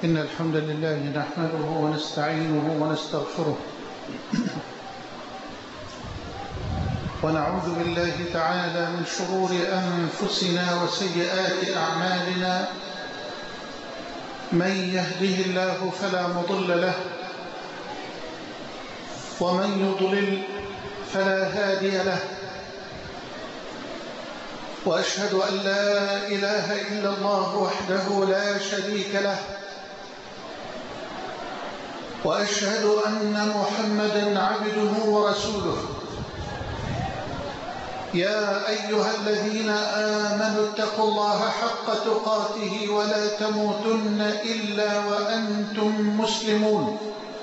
إن الحمد لله نحمده ونستعينه ونستغفره ونعوذ بالله تعالى من شرور أنفسنا وسيئات أعمالنا. من يهده الله فلا مضل له ومن يضلل فلا هادي له، وأشهد أن لا إله إلا الله وحده لا شريك له، وأشهد أن محمدًا عبده ورسوله. يا أيها الذين آمنوا اتقوا الله حق تقاته ولا تموتن إلا وأنتم مسلمون.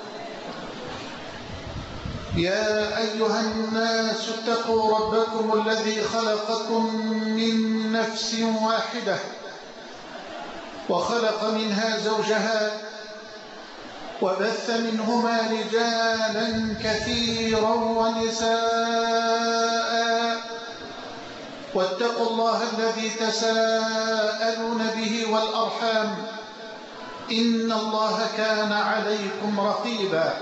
يا أيها الناس اتقوا ربكم الذي خلقكم من نفس واحدة وخلق منها زوجها وبث منهما رجالا كثيرا ونساء، واتقوا الله الذي تساءلون به والأرحام، إن الله كان عليكم رقيبا.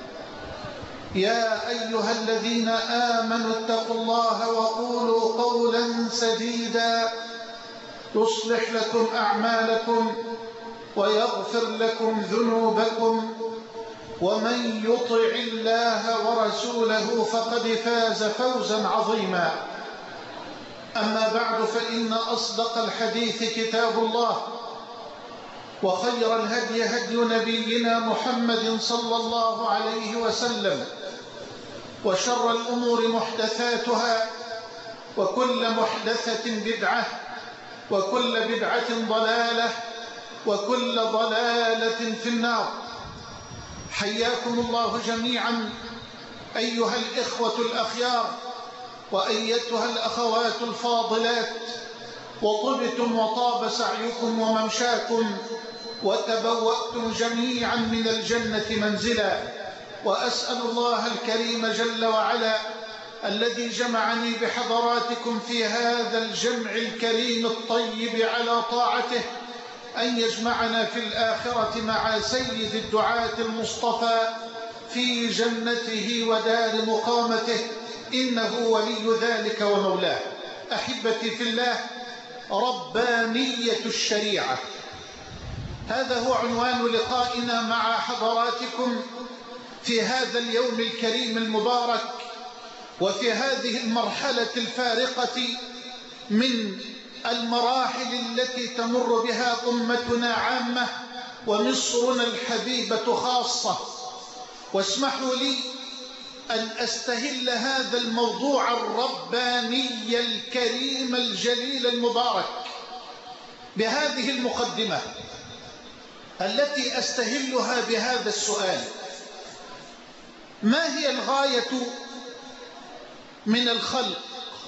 يا أيها الذين آمنوا اتقوا الله وقولوا قولا سديدا يصلح لكم أعمالكم ويغفر لكم ذنوبكم، ومن يطع الله ورسوله فقد فاز فوزا عظيما. أما بعد، فإن أصدق الحديث كتاب الله، وخير الهدي هدي نبينا محمد صلى الله عليه وسلم، وشر الأمور محدثاتها، وكل محدثة بدعة، وكل بدعة ضلالة، وكل ضلالة في النار. حياكم الله جميعا أيها الإخوة الأخيار وأيتها الأخوات الفاضلات، وطبتم وطاب سعيكم وممشاكم، وتبوأتم جميعا من الجنة منزلا. وأسأل الله الكريم جل وعلا الذي جمعني بحضراتكم في هذا الجمع الكريم الطيب على طاعته أن يجمعنا في الآخرة مع سيد الدعاة المصطفى في جنته ودار مقامته، إنه ولي ذلك ومولاه. أحبتي في الله، ربانية الشريعة، هذا هو عنوان لقائنا مع حضراتكم في هذا اليوم الكريم المبارك، وفي هذه المرحلة الفارقة من المراحل التي تمر بها أمتنا عامة ومصرنا الحبيبة خاصة. واسمحوا لي أن أستهل هذا الموضوع الرباني الكريم الجليل المبارك بهذه المقدمة التي أستهلها بهذا السؤال: ما هي الغاية من الخلق؟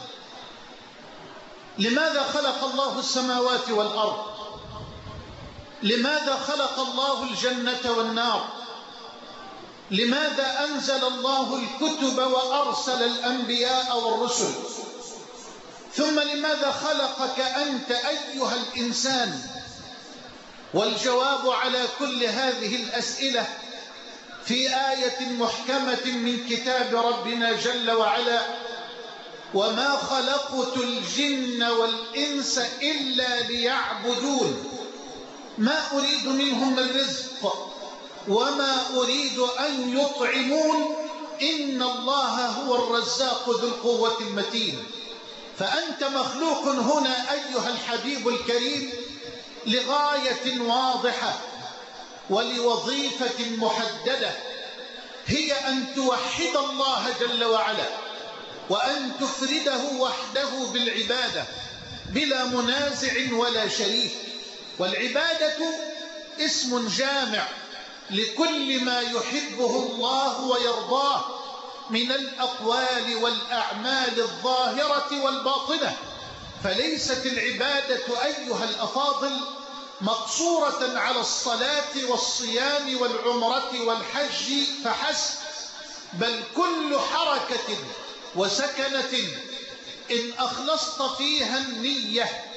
لماذا خلق الله السماوات والأرض؟ لماذا خلق الله الجنة والنار؟ لماذا أنزل الله الكتب وأرسل الأنبياء والرسل؟ ثم لماذا خلقك أنت أيها الإنسان؟ والجواب على كل هذه الأسئلة في آية محكمة من كتاب ربنا جل وعلا: وما خلقت الجن والإنس إلا ليعبدون ما أريد منهم من رزق وما أريد أن يطعمون إن الله هو الرزاق ذو القوة المتين. فأنت مخلوق هنا أيها الحبيب الكريم لغاية واضحة ولوظيفة محددة، هي أن توحد الله جل وعلا، وأن تفرده وحده بالعبادة بلا منازع ولا شريك. والعبادة اسم جامع لكل ما يحبه الله ويرضاه من الأقوال والأعمال الظاهرة والباطنة. فليست العبادة أيها الأفاضل مقصورة على الصلاة والصيام والعمرة والحج فحسب، بل كل حركة وسكنة إن أخلصت فيها النية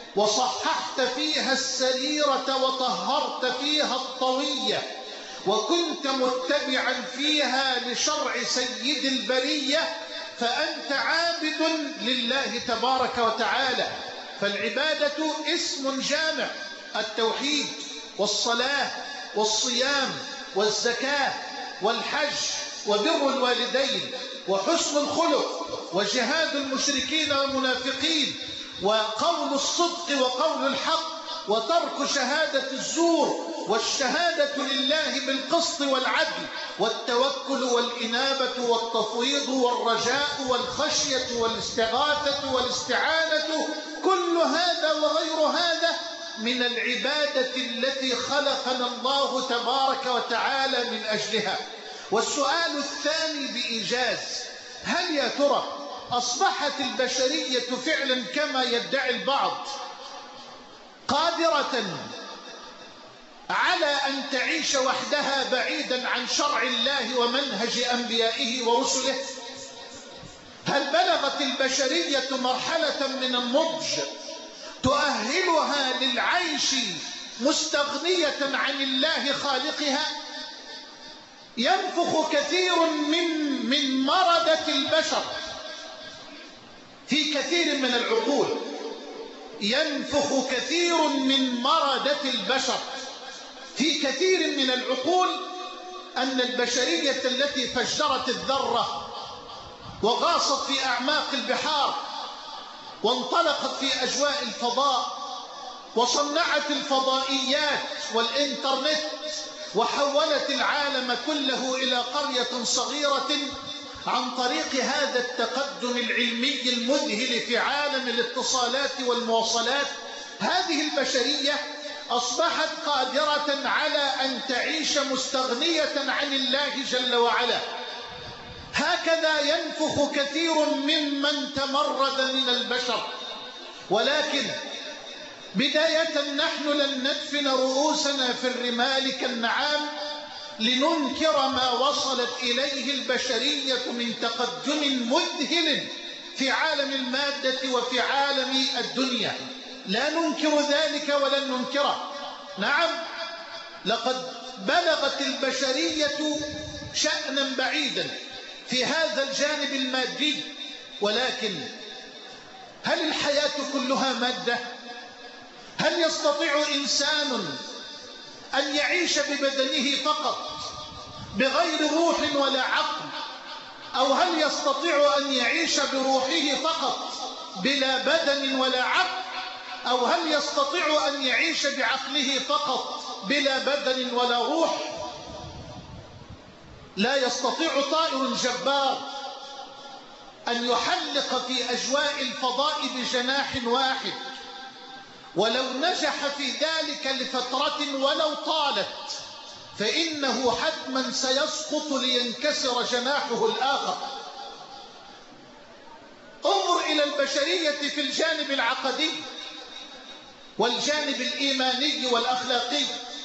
وصححت فيها السريرة وطهرت فيها الطوية، وكنت متبعا فيها لشرع سيد البرية، فأنت عابد لله تبارك وتعالى. فالعبادة اسم جامع: التوحيد والصلاة والصيام والزكاة والحج وبر الوالدين وحسن الخلق وجهاد المشركين والمنافقين وقول الصدق وقول الحق وترك شهادة الزور والشهادة لله بالقسط والعدل والتوكل والإنابة والتفويض والرجاء والخشية والاستغاثة والاستعانة. كل هذا وغير هذا من العبادة التي خلقنا الله تبارك وتعالى من أجلها. والسؤال الثاني بإيجاز: هل يا ترى أصبحت البشرية فعلا كما يدعي البعض قادرة على أن تعيش وحدها بعيدا عن شرع الله ومنهج أنبيائه ورسله؟ هل بلغت البشرية مرحلة من النضج تؤهلها للعيش مستغنية عن الله خالقها؟ ينفخ كثير من مردة البشر في كثير من العقول، ينفخ كثير من مردة البشر في كثير من العقول أن البشرية التي فجرت الذرة وغاصت في أعماق البحار وانطلقت في أجواء الفضاء وصنعت الفضائيات والإنترنت وحولت العالم كله إلى قرية صغيرة عن طريق هذا التقدم العلمي المذهل في عالم الاتصالات والمواصلات، هذه البشرية أصبحت قادرة على أن تعيش مستغنية عن الله جل وعلا. هكذا ينفخ كثير ممن تمرد من البشر. ولكن بداية نحن لن ندفن رؤوسنا في الرمال كالنعام لننكر ما وصلت إليه البشرية من تقدم مذهل في عالم المادة وفي عالم الدنيا. لا ننكر ذلك ولن ننكره. نعم، لقد بلغت البشرية شأنا بعيدا في هذا الجانب المادي، ولكن هل الحياة كلها مادة؟ هل يستطيع إنسان أن يعيش ببدنه فقط بغير روح ولا عقل؟ أو هل يستطيع أن يعيش بروحه فقط بلا بدن ولا عقل؟ أو هل يستطيع أن يعيش بعقله فقط بلا بدن ولا روح؟ لا يستطيع طائر جبار أن يحلق في أجواء الفضاء بجناح واحد، ولو نجح في ذلك لفترة ولو طالت فإنه حتما سيسقط لينكسر جناحه الآخر. انظر إلى البشرية في الجانب العقدي والجانب الإيماني والأخلاقي،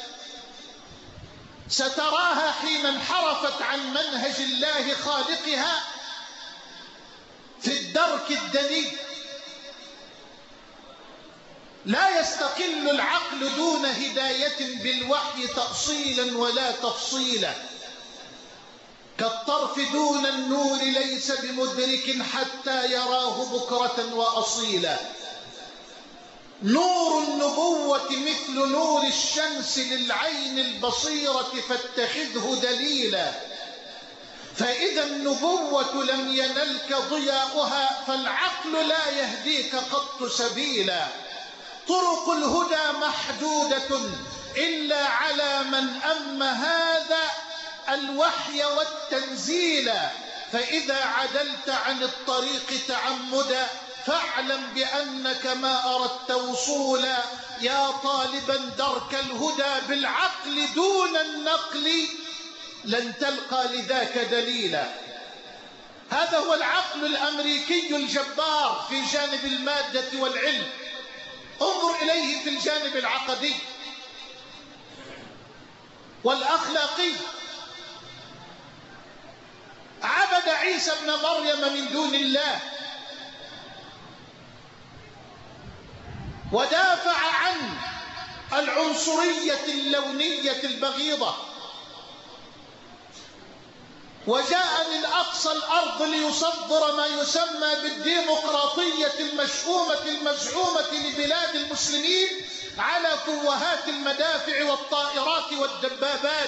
ستراها حين انحرفت عن منهج الله خالقها في الدرك الدني. لا يستقل العقل دون هداية بالوحي تأصيلا ولا تفصيلا، كالطرف دون النور ليس بمدرك حتى يراه بكرة وأصيلا. نور النبوة مثل نور الشمس للعين البصيرة فاتخذه دليلا، فإذا النبوة لم ينلك ضياؤها فالعقل لا يهديك قط سبيلا. طرق الهدى محدودة إلا على من أم هذا الوحي والتنزيل، فإذا عدلت عن الطريق تعمدا فاعلم بأنك ما أردت وصولا. يا طالبا درك الهدى بالعقل دون النقل لن تلقى لذاك دليلا. هذا هو العقل الأمريكي الجبار في جانب المادة والعلم. انظر إليه في الجانب العقدي والأخلاقي. عبد عيسى ابن مريم من دون الله، ودافع عن العنصرية اللونية البغيضة، وجاء من أقصى الأرض ليصدر ما يسمى بالديمقراطية المشؤومة المزعومة لبلاد المسلمين على فوهات المدافع والطائرات والدبابات.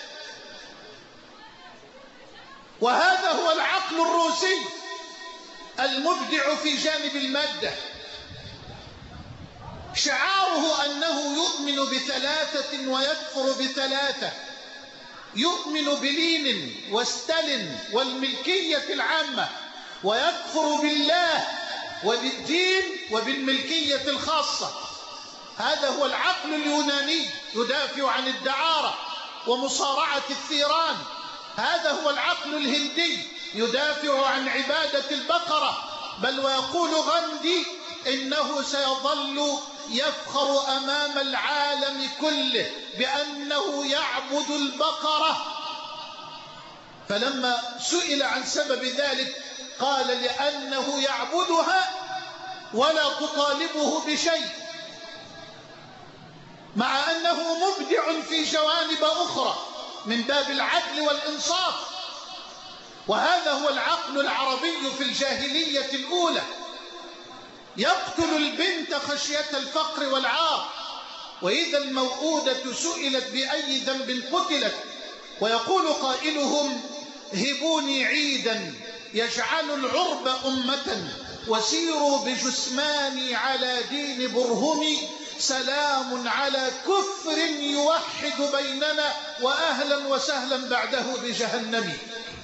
وهذا هو العقل الروسي المبدع في جانب المادة، شعاره أنه يؤمن بثلاثة ويكفر بثلاثة، يؤمن بلينين وستالين والملكية العامة، ويكفر بالله وبالدين وبالملكية الخاصة. هذا هو العقل اليوناني، يدافع عن الدعارة ومصارعة الثيران. هذا هو العقل الهندي، يدافع عن عبادة البقرة، بل ويقول غاندي إنه سيظل يفخر أمام العالم كله بأنه يعبد البقرة. فلما سئل عن سبب ذلك قال لأنه يعبدها ولا تطالبه بشيء، مع أنه مبدع في جوانب أخرى من باب العدل والإنصاف. وهذا هو العقل العربي في الجاهلية الأولى، يقتل البنت خشية الفقر والعار، وإذا الموءودة سئلت بأي ذنب قتلت، ويقول قائلهم هبوني عيدا يجعل العرب أمة وسيروا بجثماني على دين برهمي، سلام على كفر يوحد بيننا وأهلا وسهلا بعده بجهنم.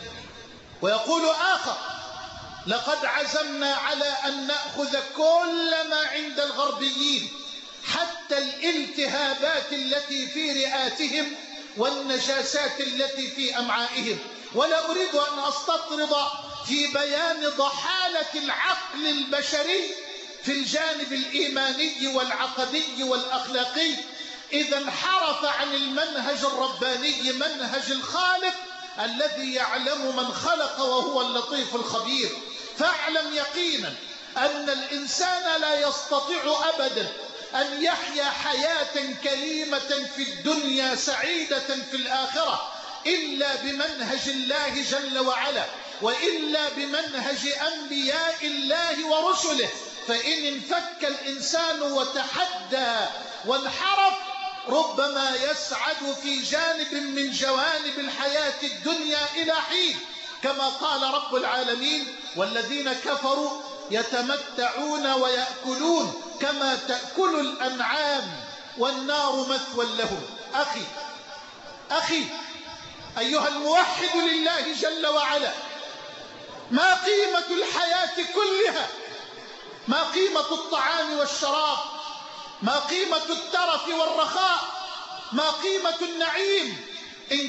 ويقول آخر لقد عزمنا على أن نأخذ كل ما عند الغربيين حتى الالتهابات التي في رئاتهم والنجاسات التي في أمعائهم، ولا أريد أن أستطرد في بيان ضحالة العقل البشري في الجانب الإيماني والعقدي والأخلاقي إذا انحرف عن المنهج الرباني، منهج الخالق الذي يعلم من خلق وهو اللطيف الخبير. فاعلم يقينا أن الإنسان لا يستطيع أبدا أن يحيا حياة كريمة في الدنيا سعيدة في الآخرة إلا بمنهج الله جل وعلا، وإلا بمنهج أنبياء الله ورسله. فإن انفك الإنسان وتحدى وانحرف ربما يسعد في جانب من جوانب الحياة الدنيا إلى حين، كما قال رب العالمين والذين كفروا يتمتعون ويأكلون كما تأكل الأنعام والنار مثوى لهم. أخي أيها الموحد لله جل وعلا، ما قيمة الحياة كلها؟ ما قيمة الطعام والشراب؟ ما قيمة الترف والرخاء؟ ما قيمة النعيم إن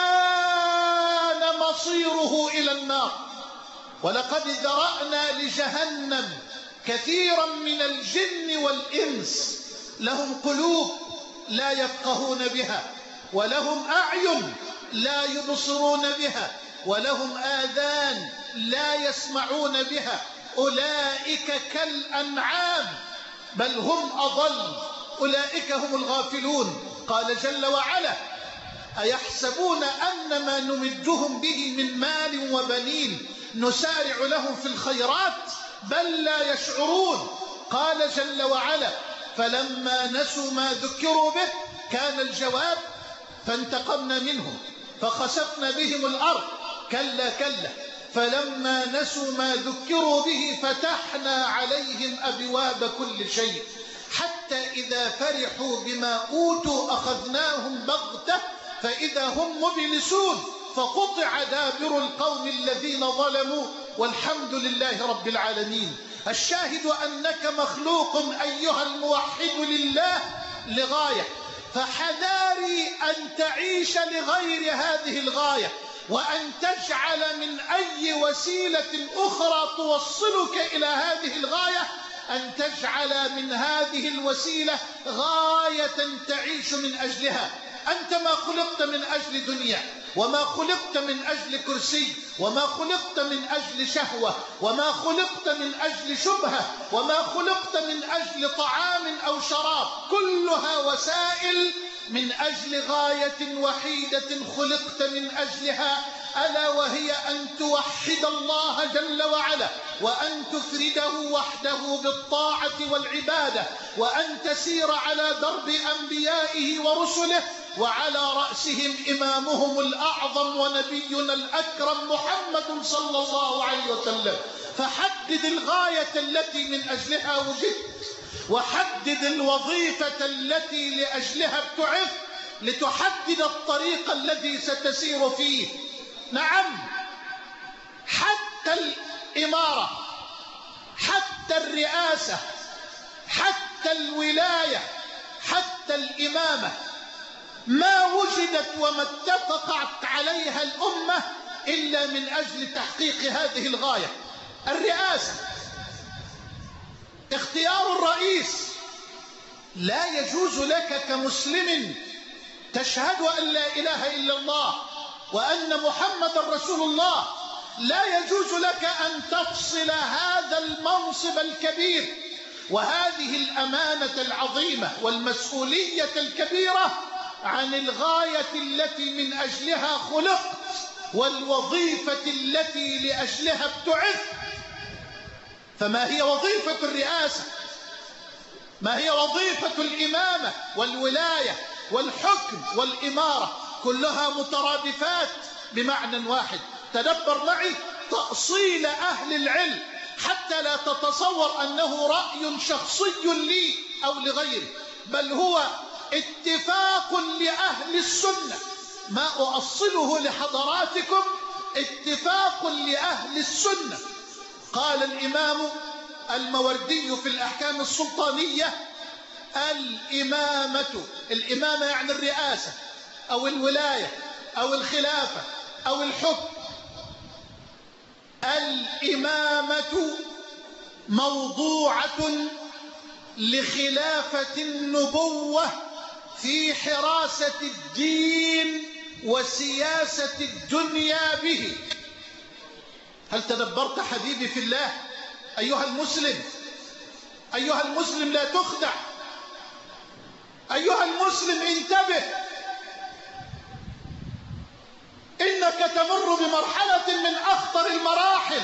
كان مصيره إلى النار؟ ولقد ذرأنا لجهنم كثيرا من الجن والإنس، لهم قلوب لا يفقهون بها، ولهم أعين لا يبصرون بها، ولهم آذان لا يسمعون بها، أولئك كالأنعام بل هم أضل، أولئك هم الغافلون. قال جل وعلا أيحسبون أن ما نمدهم به من مال وبنين نسارع لهم في الخيرات بل لا يشعرون. قال جل وعلا فلما نسوا ما ذكروا به كان الجواب فانتقمنا منهم فخسفنا بهم الأرض كلا كلا فلما نسوا ما ذكروا به فتحنا عليهم أبواب كل شيء حتى إذا فرحوا بما أوتوا أخذناهم بغتة فإذا هم مبلسون فقطع دابر القوم الذين ظلموا والحمد لله رب العالمين. الشاهد أنك مخلوق أيها الموحد لله لغاية، فحذاري أن تعيش لغير هذه الغاية، وأن تجعل من أي وسيلة أخرى توصلك إلى هذه الغاية، أن تجعل من هذه الوسيلة غاية تعيش من أجلها. أنت ما خلقت من أجل دنيا، وما خلقت من أجل كرسي، وما خلقت من أجل شهوة، وما خلقت من أجل شبهة، وما خلقت من أجل طعام أو شراب، كلها وسائل من أجل غاية وحيدة خلقت من أجلها، ألا وهي أن توحد الله جل وعلا، وأن تفرده وحده بالطاعة والعبادة، وأن تسير على درب أنبيائه ورسله، وعلى رأسهم إمامهم الأعظم ونبينا الأكرم محمد صلى الله عليه وسلم. فحدد الغاية التي من أجلها وجدت، وحدد الوظيفة التي لأجلها ابتعثت، لتحدد الطريق الذي ستسير فيه. نعم، حتى الإمارة، حتى الرئاسة، حتى الولاية، حتى الإمامة ما وجدت وما اتفقت عليها الأمة إلا من أجل تحقيق هذه الغاية. الرئاسة، اختيار الرئيس، لا يجوز لك كمسلم تشهد أن لا إله إلا الله وأن محمد رسول الله، لا يجوز لك أن تفصل هذا المنصب الكبير وهذه الأمانة العظيمة والمسؤولية الكبيرة عن الغاية التي من أجلها خلقت والوظيفة التي لأجلها ابتعثت. فما هي وظيفة الرئاسة؟ ما هي وظيفة الإمامة والولاية والحكم والإمارة؟ كلها مترادفات بمعنى واحد. تدبر معي تأصيل أهل العلم حتى لا تتصور أنه رأي شخصي لي أو لغيري، بل هو اتفاق لأهل السنة. ما أؤصله لحضراتكم اتفاق لأهل السنة. قال الإمام الموردي في الأحكام السلطانية: الإمامة يعني الرئاسة أو الولاية أو الخلافة أو الحكم. الإمامة موضوعة لخلافة النبوة في حراسة الدين وسياسة الدنيا به. هل تدبرت حبيبي في الله؟ أيها المسلم لا تخدع، أيها المسلم انتبه، إنك تمر بمرحلة من أخطر المراحل.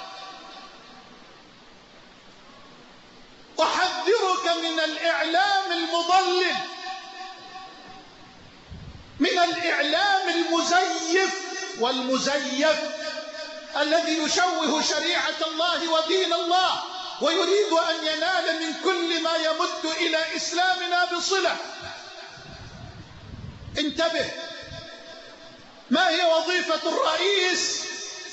أحذرك من الإعلام المضلل، من الإعلام المزيف والمزيف الذي يشوه شريعة الله ودين الله ويريد أن ينال من كل ما يمد إلى إسلامنا بصلة. انتبه، ما هي وظيفة الرئيس؟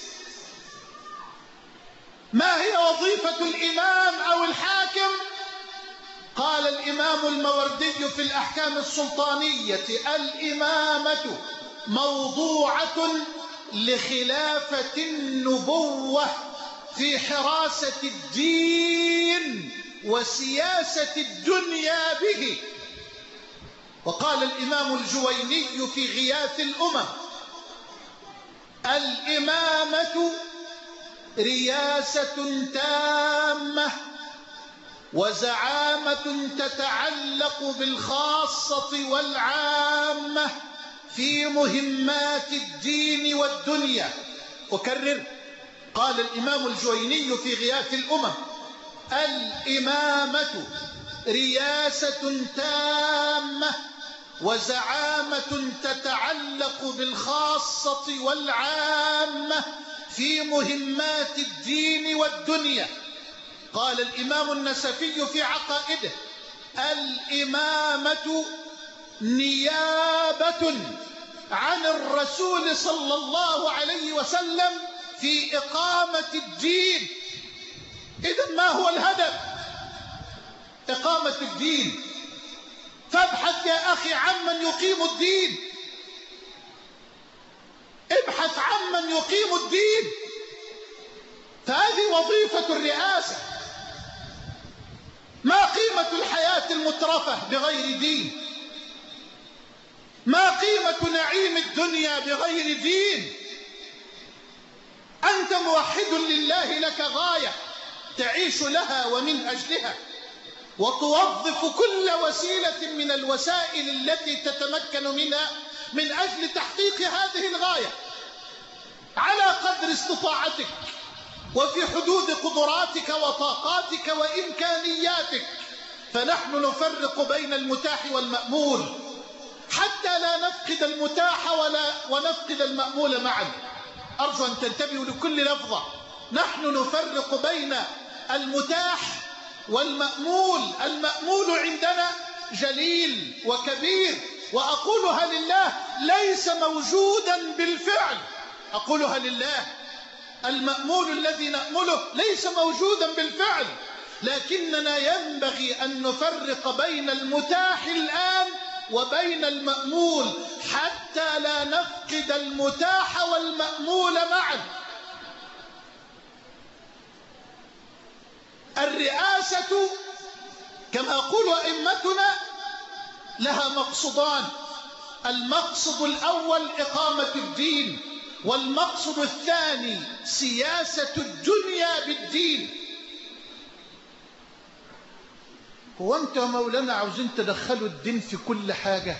ما هي وظيفة الإمام أو الحاكم؟ قال الإمام الموردي في الأحكام السلطانية: الإمامة موضوعة لخلافة النبوة في حراسة الدين وسياسة الدنيا به. وقال الإمام الجويني في غياث الأمم: الإمامة رياسة تامة وزعامة تتعلق بالخاصة والعامة في مهمات الدين والدنيا. أكرر، قال الإمام الجويني في غياث الأمم: الإمامة رياسة تامة وزعامة تتعلق بالخاصة والعامة في مهمات الدين والدنيا. قال الإمام النسفي في عقائده: الإمامة نيابة عن الرسول صلى الله عليه وسلم في إقامة الدين. إذن ما هو الهدف؟ إقامة الدين. فابحث يا أخي عمن يقيم الدين، ابحث عمن يقيم الدين. فهذه وظيفة الرئاسة. ما قيمة الحياة المترفة بغير دين؟ ما قيمة نعيم الدنيا بغير دين؟ أنت موحد لله، لك غاية تعيش لها ومن أجلها، وتوظف كل وسيلة من الوسائل التي تتمكن منها من أجل تحقيق هذه الغاية على قدر استطاعتك وفي حدود قدراتك وطاقاتك وإمكانياتك. فنحن نفرق بين المتاح والمأمول حتى لا نفقد المتاح ونفقد المأمول معا. أرجو أن تنتبهوا لكل لفظة. نحن نفرق بين المتاح والمأمول. المأمول عندنا جليل وكبير، وأقولها لله ليس موجودا بالفعل، أقولها لله. المأمول الذي نأمله ليس موجودا بالفعل، لكننا ينبغي أن نفرق بين المتاح الآن وبين المأمول حتى لا نفقد المتاح والمأمول معا. الرئاسة كما يقول أئمتنا لها مقصدان: المقصد الأول إقامة الدين، والمقصد الثاني سياسة الدنيا بالدين. هو أنت يا مولانا عاوزين تدخلوا الدين في كل حاجة؟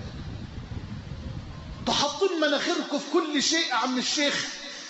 تحطون مناخيركم في كل شيء يا عم الشيخ.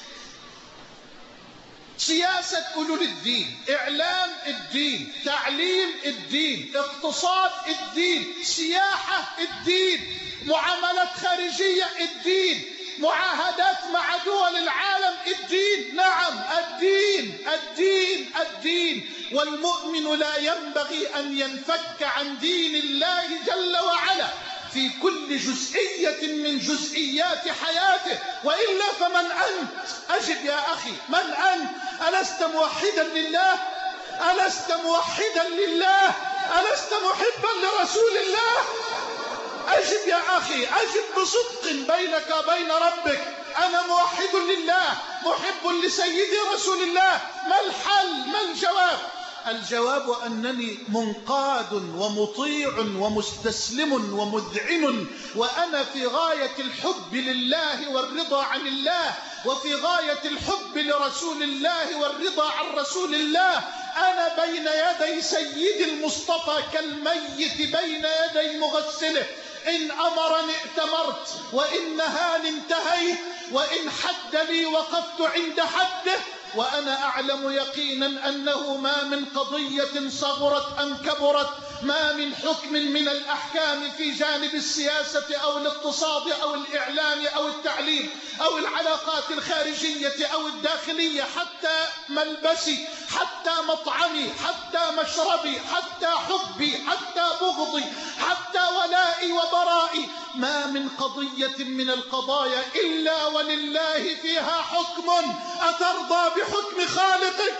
سياسة أولو الدين، إعلام الدين، تعليم الدين، اقتصاد الدين، سياحة الدين، معاملات خارجية الدين، معاهدات مع دول العالم الدين. نعم، الدين الدين الدين. والمؤمن لا ينبغي أن ينفك عن دين الله جل وعلا في كل جزئية من جزئيات حياته، وإلا فمن أنت؟ أجب يا أخي، من أنت؟ ألست موحدا لله؟ ألست موحدا لله؟ ألست محبا لرسول الله؟ أجب يا أخي، أجب بصدق بينك وبين ربك. أنا موحد لله، محب لسيدي رسول الله. ما الحل؟ ما الجواب؟ الجواب أنني منقاد ومطيع ومستسلم ومذعن، وأنا في غاية الحب لله والرضا عن الله، وفي غاية الحب لرسول الله والرضا عن رسول الله. أنا بين يدي سيد المصطفى كالميت بين يدي مغسله. إن أمرني ائتمرت، وإن نهاني انتهيت، وإن حد لي وقفت عند حده. وأنا أعلم يقينا أنه ما من قضية صغرت أم كبرت، ما من حكم من الأحكام في جانب السياسة أو الاقتصاد أو الإعلام أو التعليم أو العلاقات الخارجية أو الداخلية، حتى ملبسي، حتى مطعمي، حتى مشربي، حتى حبي، حتى بغضي، حتى ولائي وبرائي، ما من قضية من القضايا إلا ولله فيها حكم. أترضى بحكم خالقك؟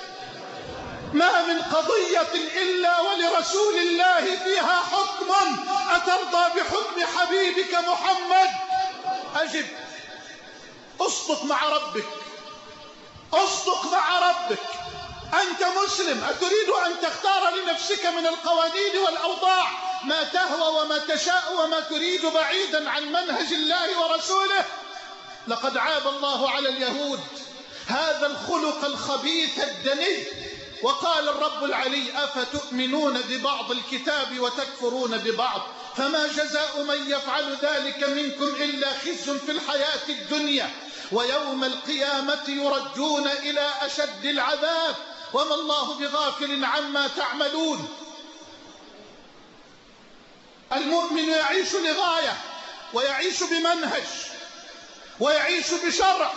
ما من قضية إلا ولرسول الله فيها حكم. أترضى بحكم حبيبك محمد؟ أجب. اصدق مع ربك، اصدق مع ربك. أنت مسلم، أتريد أن تختار لنفسك من القوانين والأوضاع ما تهوى وما تشاء وما تريد بعيدا عن منهج الله ورسوله؟ لقد عاب الله على اليهود هذا الخلق الخبيث الدني. وقال الرب العلي: أفتؤمنون ببعض الكتاب وتكفرون ببعض، فما جزاء من يفعل ذلك منكم إلا خزي في الحياة الدنيا، ويوم القيامة يردون إلى أشد العذاب، وما الله بغافل عما تعملون. المؤمن يعيش لغاية، ويعيش بمنهج، ويعيش بشرع،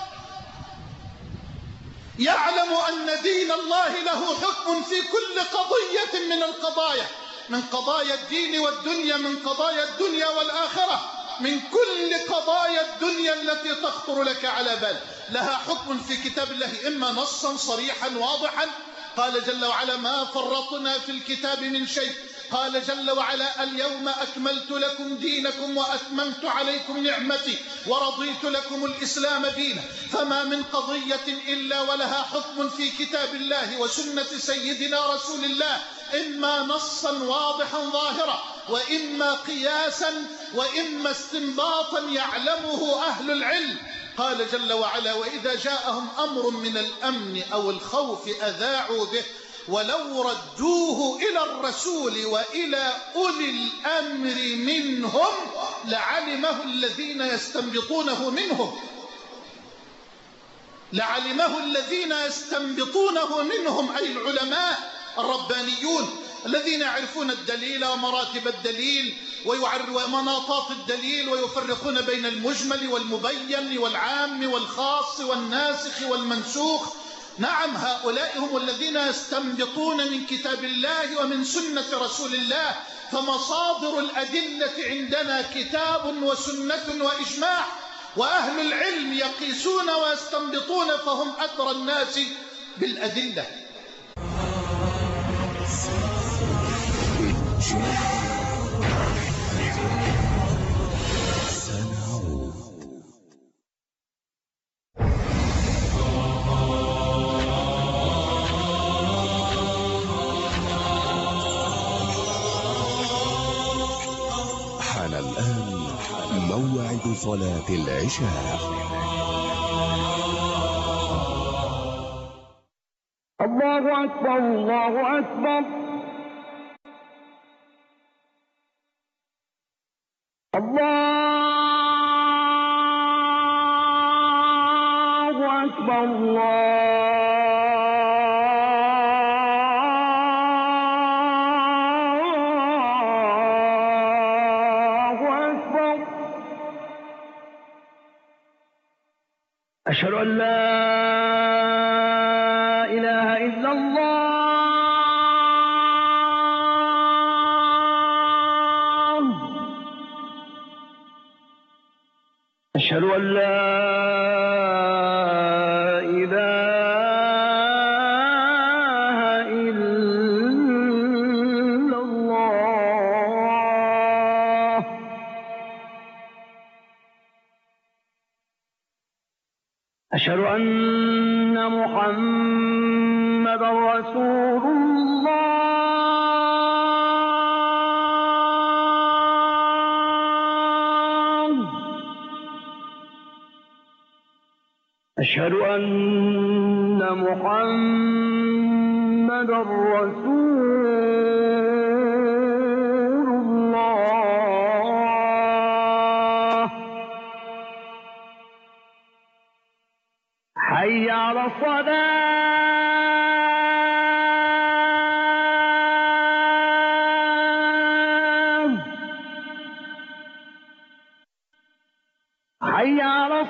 يعلم أن دين الله له حكم في كل قضية من القضايا، من قضايا الدين والدنيا، من قضايا الدنيا والآخرة، من كل قضايا الدنيا التي تخطر لك على بال لها حكم في كتاب الله، إما نصا صريحا واضحا. قال جل وعلا: ما فرطنا في الكتاب من شيء. قال جل وعلا: اليوم أكملت لكم دينكم وأتممت عليكم نعمتي ورضيت لكم الإسلام دينا. فما من قضية إلا ولها حكم في كتاب الله وسنة سيدنا رسول الله إما نصا واضحا ظاهرا، وإما قياسا، وإما استنباطا يعلمه أهل العلم. قال جل وعلا: وإذا جاءهم أمر من الأمن أو الخوف أذاعوا به ولو ردوه إلى الرسول وإلى أولي الأمر منهم لعلمه الذين يستنبطونه منهم، لعلمه الذين يستنبطونه منهم، أي العلماء الربانيون الذين يعرفون الدليل ومراتب الدليل ومناطات الدليل ويفرقون بين المجمل والمبين والعام والخاص والناسخ والمنسوخ. نعم، هؤلاء هم الذين يستنبطون من كتاب الله ومن سنة رسول الله. فمصادر الأدلة عندنا كتاب وسنة وإجماع، وأهل العلم يقيسون ويستنبطون، فهم أدرى الناس بالأدلة. حان الآن موعد صلاة العشاء. الله أكبر الله أكبر الله أكبر الله أكبر. أشهد أن لا إله إلا الله. أشهد أن لا إله إلا الله. أشهد أن محمدا رسول الله. أشهد أن محمدا رسول الله. حي على الصلاة. حي على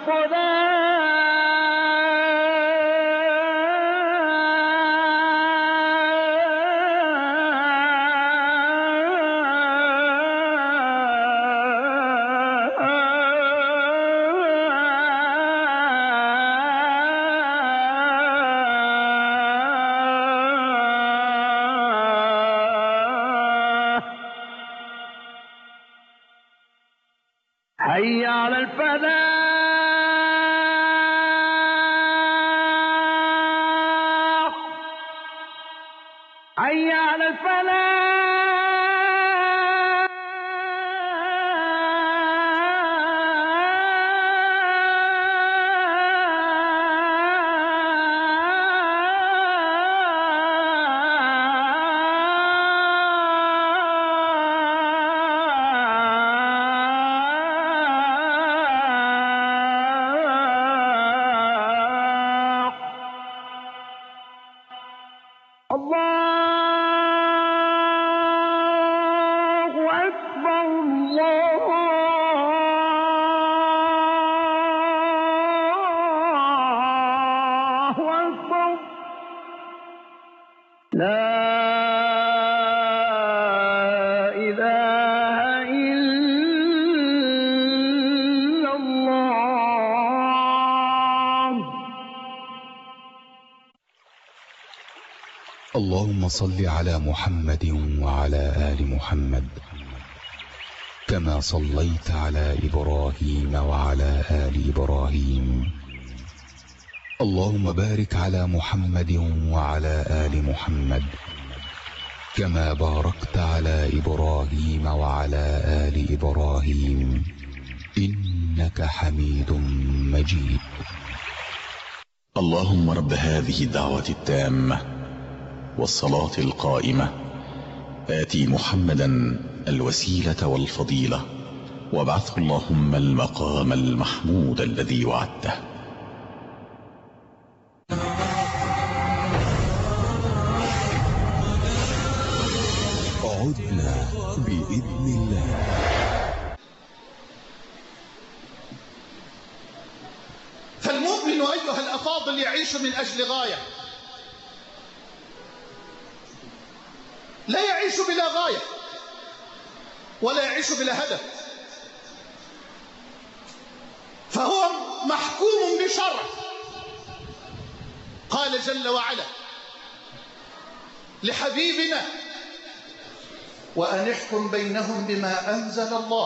حي على الفلاح. حي على الله أكبر الله أكبر. لا إله إلا الله. اللهم صل على محمد وعلى آل محمد كما صليت على إبراهيم وعلى آل إبراهيم. اللهم بارك على محمد وعلى آل محمد كما باركت على إبراهيم وعلى آل إبراهيم إنك حميد مجيد. اللهم رب هذه الدعوة التامة والصلاة القائمة آتي محمدا الوسيلة والفضيلة وابعثه اللهم المقام المحمود الذي وعدته. عدنا بإذن الله. فالمؤمن أيها الأفاضل يعيش من أجل غاية، لا يعيش بلا غاية ولا يعيش بلا هدف، فهو محكوم بشرع. قال جل وعلا لحبيبنا: وأن احكم بينهم بما أنزل الله.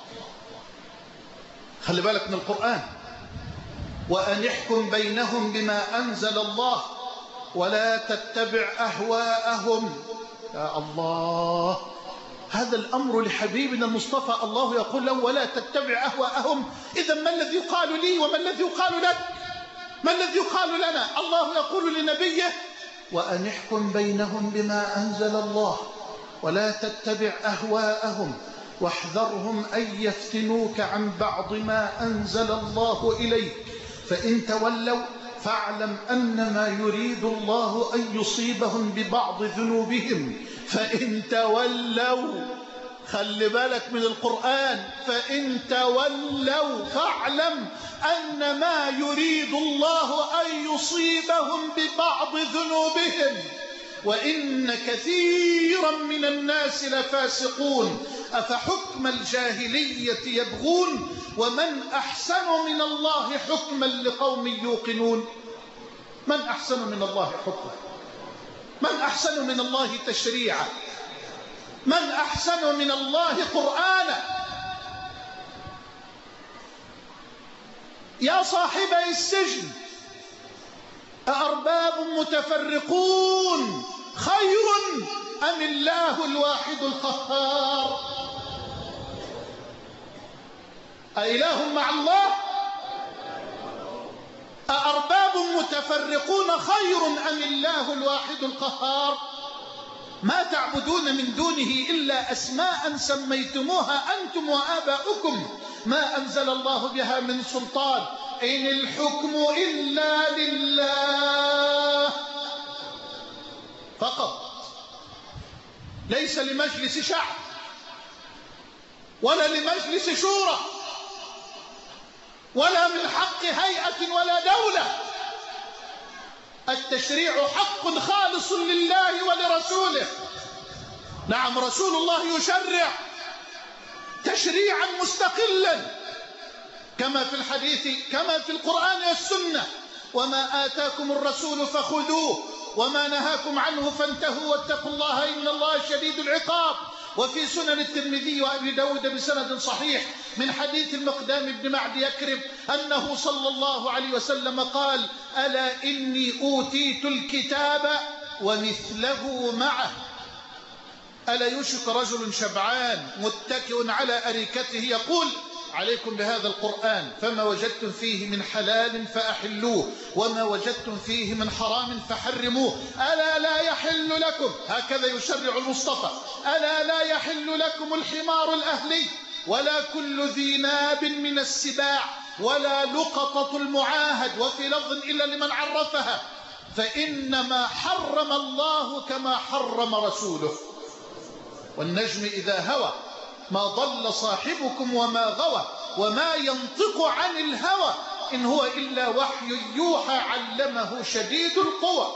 خلي بالك من القرآن، وأن احكم بينهم بما أنزل الله ولا تتبع أهواءهم. يا الله، هذا الأمر لحبيبنا المصطفى، الله يقول له ولا تتبع أهواءهم. إذا ما الذي يقال لي وما الذي يقال لك؟ ما الذي يقال لنا؟ الله يقول لنبيه: وأن احكم بينهم بما أنزل الله ولا تتبع أهواءهم واحذرهم أن يفتنوك عن بعض ما أنزل الله إليك، فإن تولوا فاعلم أنما يريد الله أن يصيبهم ببعض ذنوبهم. فإن تولوا، خلي بالك من القرآن، فإن تولوا فاعلم أنما يريد الله أن يصيبهم ببعض ذنوبهم وإن كثيرا من الناس لفاسقون. أفحكم الجاهلية يبغون ومن أحسن من الله حكما لقوم يوقنون. من أحسن من الله حكما؟ من أحسن من الله تشريعا؟ من أحسن من الله قرآنا؟ يا صاحبي السجن، أأرباب متفرقون خير أم الله الواحد القهار؟ أإله مع الله؟ أأرباب متفرقون خير أم الله الواحد القهار؟ ما تعبدون من دونه إلا أسماء سميتموها أنتم وآباؤكم ما أنزل الله بها من سلطان، إن الحكم إلا لله فقط، ليس لمجلس شعب ولا لمجلس شورى ولا من حق هيئة ولا دولة. التشريع حق خالص لله ولرسوله. نعم، رسول الله يشرع تشريعا مستقلا كما في الحديث كما في القرآن والسنة: وما آتاكم الرسول فخذوه وما نهاكم عنه فانتهوا واتقوا الله إن الله شديد العقاب. وفي سنن الترمذي وأبي داود بسند صحيح من حديث المقدام بن معد يكرب أنه صلى الله عليه وسلم قال: ألا إني أوتيت الكتاب ومثله معه. ألا يوشك رجل شبعان متكئ على أريكته يقول: عليكم بهذا القرآن، فما وجدتم فيه من حلال فأحلوه وما وجدتم فيه من حرام فحرموه. ألا لا يحل لكم، هكذا يشرع المصطفى، ألا لا يحل لكم الحمار الأهلي ولا كل ذي ناب من السباع ولا لقطة المعاهد، وفي لفظ إلا لمن عرفها، فإنما حرم الله كما حرم رسوله. والنجم إذا هوى ما ضل صاحبكم وما غوى وما ينطق عن الهوى إن هو إلا وحي يوحى علمه شديد القوى.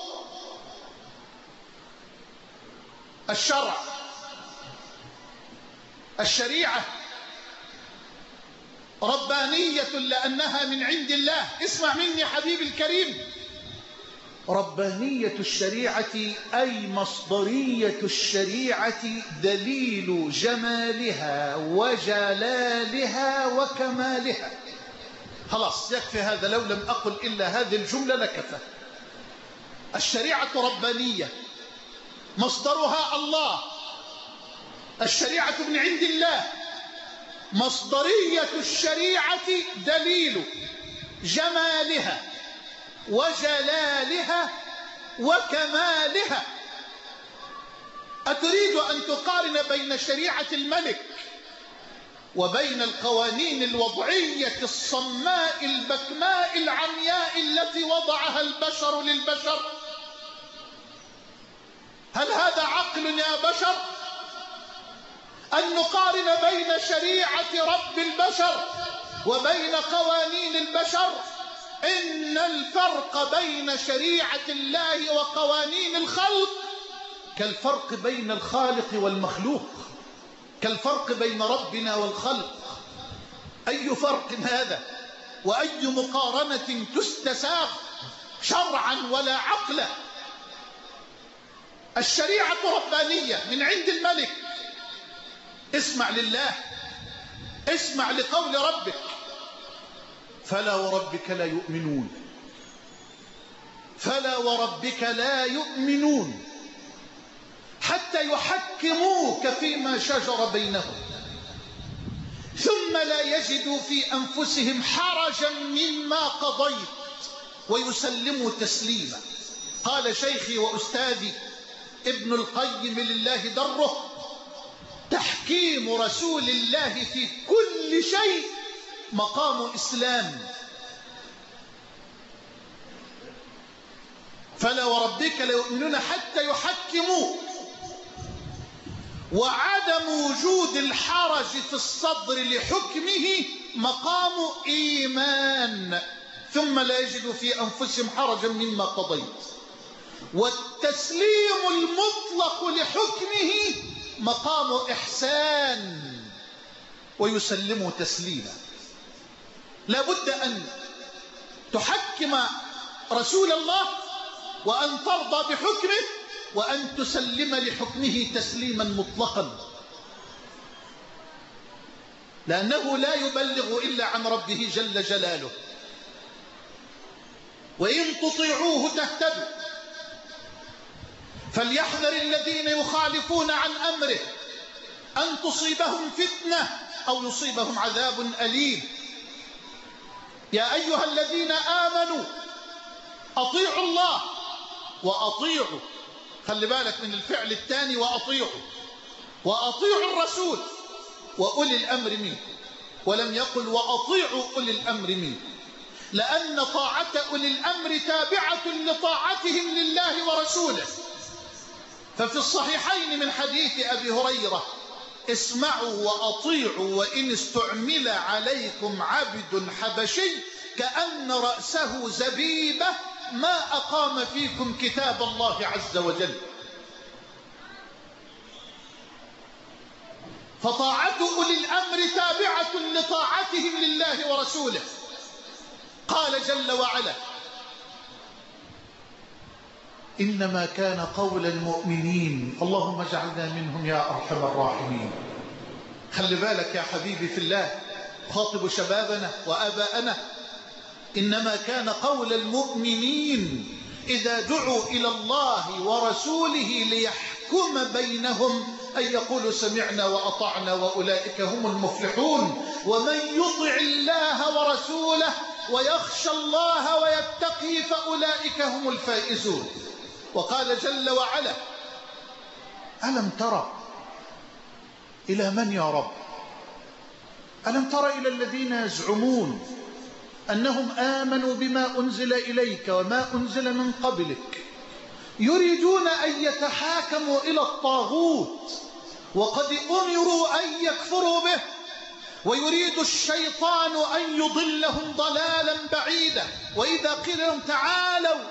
الشرع، الشريعة ربانية لأنها من عند الله. اسمع مني حبيبي الكريم، ربانية الشريعة أي مصدرية الشريعة دليل جمالها وجلالها وكمالها. خلاص يكفي هذا، لو لم أقل إلا هذه الجملة لكفى. الشريعة ربانية مصدرها الله، الشريعة من عند الله. مصدرية الشريعة دليل جمالها وجلالها وكمالها. أتريد أن تقارن بين شريعة الملك وبين القوانين الوضعية الصماء البكماء العمياء التي وضعها البشر للبشر؟ هل هذا عقل يا بشر؟ أن نقارن بين شريعة رب البشر وبين قوانين البشر؟ إن الفرق بين شريعة الله وقوانين الخلق كالفرق بين الخالق والمخلوق، كالفرق بين ربنا والخلق. أي فرق هذا؟ وأي مقارنة تستساغ شرعا ولا عقلا؟ الشريعة ربانية من عند الملك. اسمع لله، اسمع لقول ربك: فلا وربك لا يؤمنون، فلا وربك لا يؤمنون حتى يحكموك فيما شجر بينهم ثم لا يجدوا في أنفسهم حرجا مما قضيت ويسلموا تسليما. قال شيخي وأستاذي ابن القيم لله دره: تحكيم رسول الله في كل شيء مقام إسلام. فلا وربك لا يؤمنون حتى يحكموا، وعدم وجود الحرج في الصدر لحكمه مقام إيمان، ثم لا يجد في أنفسهم حرجا مما قضيت. والتسليم المطلق لحكمه مقام إحسان، ويسلموا تسليما. لا بد أن تحكم رسول الله وأن ترضى بحكمه وأن تسلم لحكمه تسليما مطلقا، لأنه لا يبلغ إلا عن ربه جل جلاله. وإن تطيعوه تهتدوا، فليحذر الذين يخالفون عن أمره أن تصيبهم فتنة أو يصيبهم عذاب أليم. يا أيها الذين آمنوا أطيعوا الله وأطيعوا، خلي بالك من الفعل الثاني، وأطيعوا الرسول وأولي الأمر منكم، ولم يقل وأطيعوا أولي الأمر منكم، لأن طاعة أولي الأمر تابعة لطاعتهم لله ورسوله. ففي الصحيحين من حديث أبي هريرة: اسمعوا وأطيعوا وإن استعمل عليكم عبد حبشي كأن رأسه زبيبة ما أقام فيكم كتاب الله عز وجل. فطاعة أولي الأمر تابعة لطاعتهم لله ورسوله. قال جل وعلا: إنما كان قول المؤمنين، اللهم اجعلنا منهم يا أرحم الراحمين. خلي بالك يا حبيبي في الله، خاطب شبابنا وآباءنا: إنما كان قول المؤمنين إذا دعوا إلى الله ورسوله ليحكم بينهم أن يقولوا سمعنا وأطعنا وأولئك هم المفلحون. ومن يطع الله ورسوله ويخشى الله ويتقي فأولئك هم الفائزون. وقال جل وعلا: ألم ترى إلى من يا رب؟ ألم ترى إلى الذين يزعمون أنهم آمنوا بما أنزل إليك وما أنزل من قبلك يريدون أن يتحاكموا إلى الطاغوت وقد أمروا أن يكفروا به، ويريد الشيطان أن يضلهم ضلالا بعيدا. وإذا قيل لهم تعالوا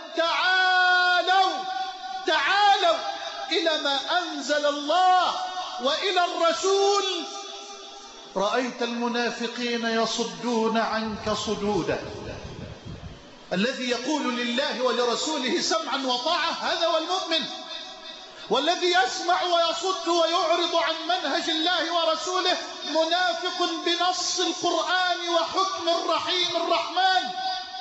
إلى ما أنزل الله وإلى الرسول رأيت المنافقين يصدون عنك صدودا. الذي يقول لله ولرسوله سمعا وطاعة هذا هو المؤمن، والذي يسمع ويصد ويعرض عن منهج الله ورسوله منافق بنص القرآن وحكم الرحيم الرحمن.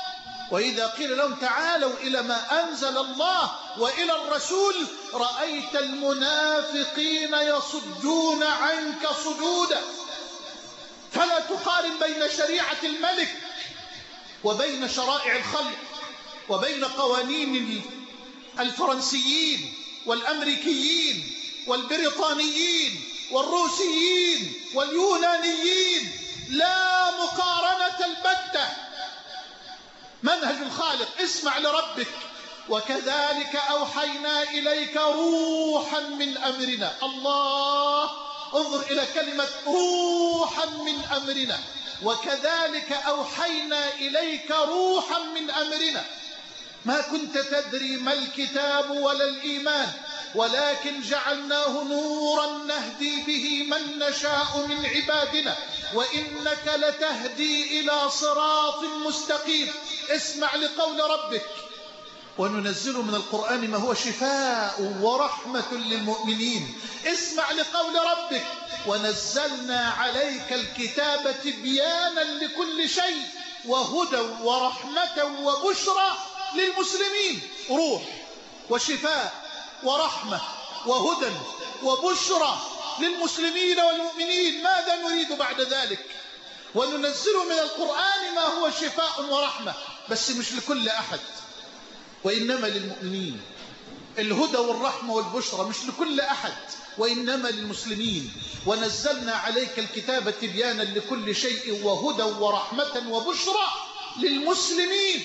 وإذا قيل لهم تعالوا إلى ما أنزل الله وإلى الرسول رأيت المنافقين يصدون عنك صدودا. فلا تقارن بين شريعة الملك وبين شرائع الخلق وبين قوانين الفرنسيين والأمريكيين والبريطانيين والروسيين واليونانيين، لا مقارنة البتة. منهج الخالق، اسمع لربك. وكذلك أوحينا إليك روحا من أمرنا. الله، انظر إلى كلمة روحا من أمرنا. وكذلك أوحينا إليك روحا من أمرنا. ما كنت تدري ما الكتاب ولا الإيمان ولكن جعلناه نورا نهدي به من نشاء من عبادنا وإنك لتهدي إلى صراط مستقيم. اسمع لقول ربك. وننزل من القرآن ما هو شفاء ورحمة للمؤمنين. اسمع لقول ربك. ونزلنا عليك الكتاب تبيانا لكل شيء وهدى ورحمة وبشرى للمسلمين. روح وشفاء ورحمة وهدى وبشرى للمسلمين والمؤمنين. ماذا نريد بعد ذلك؟ وننزل من القرآن ما هو شفاء ورحمة، بس مش لكل أحد وإنما للمؤمنين. الهدى والرحمة والبشرى مش لكل أحد وإنما للمسلمين. ونزلنا عليك الكتاب تبيانا لكل شيء وهدى ورحمة وبشرى للمسلمين.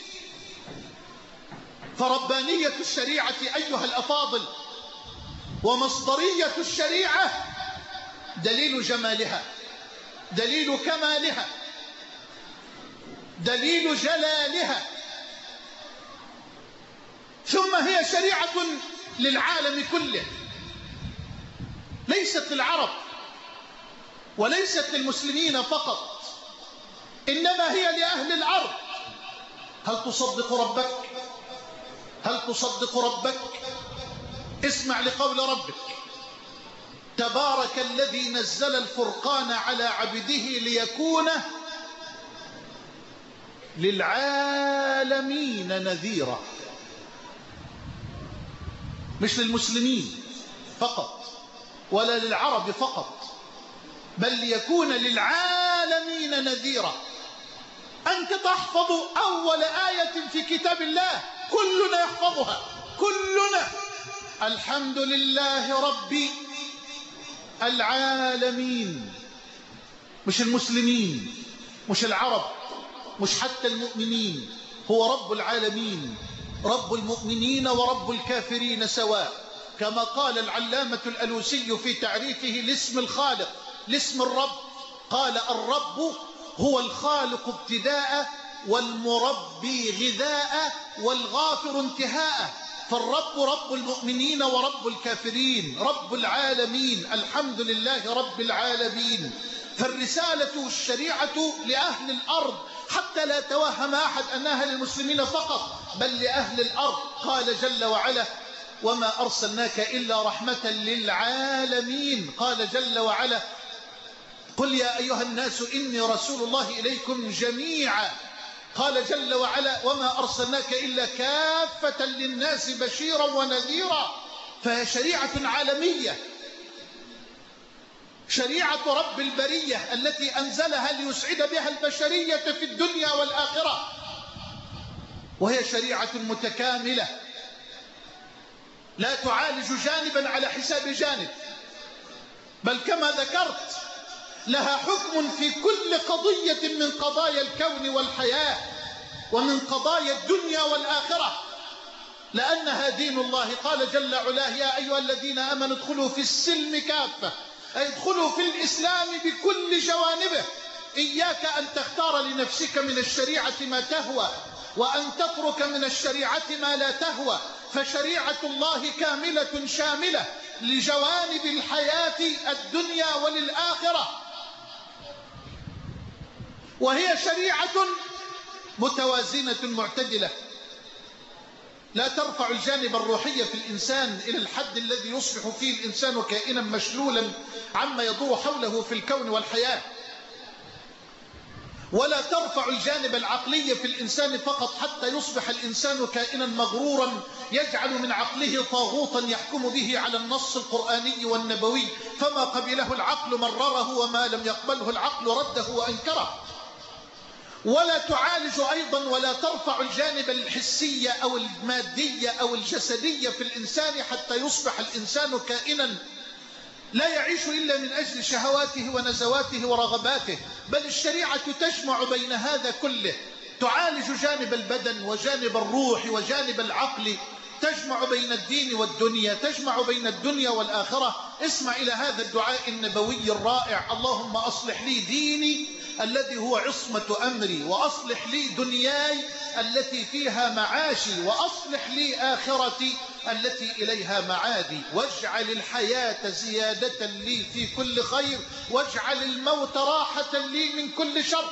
فربانية الشريعة أيها الأفاضل ومصدرية الشريعة دليل جمالها، دليل كمالها، دليل جلالها. ثم هي شريعة للعالم كله، ليست للعرب وليست للمسلمين فقط، إنما هي لأهل الأرض. هل تصدق ربك؟ هل تصدق ربك؟ اسمع لقول ربك. تبارك الذي نزل الفرقان على عبده ليكون للعالمين نذيرا. مش للمسلمين فقط ولا للعرب فقط، بل ليكون للعالمين نذيرا. أنت تحفظ أول آية في كتاب الله، كلنا يحفظها، كلنا. الحمد لله رب العالمين. مش المسلمين، مش العرب، مش حتى المؤمنين. هو رب العالمين، رب المؤمنين ورب الكافرين سواء، كما قال العلامة الألوسي في تعريفه لاسم الخالق، لاسم الرب. قال الرب هو الخالق ابتداء والمربي غذاء والغافر انتهاء. فالرب رب المؤمنين ورب الكافرين، رب العالمين. الحمد لله رب العالمين. فالرسالة والشريعة لأهل الأرض، حتى لا توهم أحد أنها للمسلمين فقط، بل لأهل الأرض. قال جل وعلا وما أرسلناك إلا رحمة للعالمين. قال جل وعلا قل يا أيها الناس إني رسول الله إليكم جميعا. قال جل وعلا وما أرسلناك إلا كافة للناس بشيرا ونذيرا. فهي شريعة عالمية، شريعة رب البرية التي أنزلها ليسعد بها البشرية في الدنيا والآخرة. وهي شريعة متكاملة لا تعالج جانبا على حساب جانب، بل كما ذكرت لها حكم في كل قضية من قضايا الكون والحياة ومن قضايا الدنيا والآخرة، لأنها دين الله. قال جل علاه يا أيها الذين آمنوا ادخلوا في السلم كافة، أي ادخلوا في الإسلام بكل جوانبه. إياك أن تختار لنفسك من الشريعة ما تهوى وأن تترك من الشريعة ما لا تهوى. فشريعة الله كاملة شاملة لجوانب الحياة الدنيا وللآخرة. وهي شريعة متوازنة معتدلة، لا ترفع الجانب الروحي في الإنسان إلى الحد الذي يصبح فيه الإنسان كائنا مشلولا عما يدور حوله في الكون والحياة. ولا ترفع الجانب العقلي في الإنسان فقط حتى يصبح الإنسان كائنا مغرورا يجعل من عقله طاغوتا يحكم به على النص القرآني والنبوي، فما قبله العقل مرره وما لم يقبله العقل رده وأنكره. ولا تعالج أيضا ولا ترفع الجانب الحسي أو المادي أو الجسدي في الإنسان حتى يصبح الإنسان كائنا لا يعيش إلا من أجل شهواته ونزواته ورغباته، بل الشريعة تجمع بين هذا كله، تعالج جانب البدن وجانب الروح وجانب العقل، تجمع بين الدين والدنيا، تجمع بين الدنيا والآخرة. اسمع إلى هذا الدعاء النبوي الرائع: اللهم أصلح لي ديني الذي هو عصمة أمري، وأصلح لي دنياي التي فيها معاشي، وأصلح لي آخرتي التي إليها معادي، واجعل الحياة زيادة لي في كل خير، واجعل الموت راحة لي من كل شر.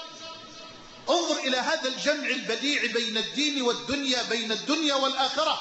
انظر إلى هذا الجمع البديع بين الدين والدنيا، بين الدنيا والآخرة،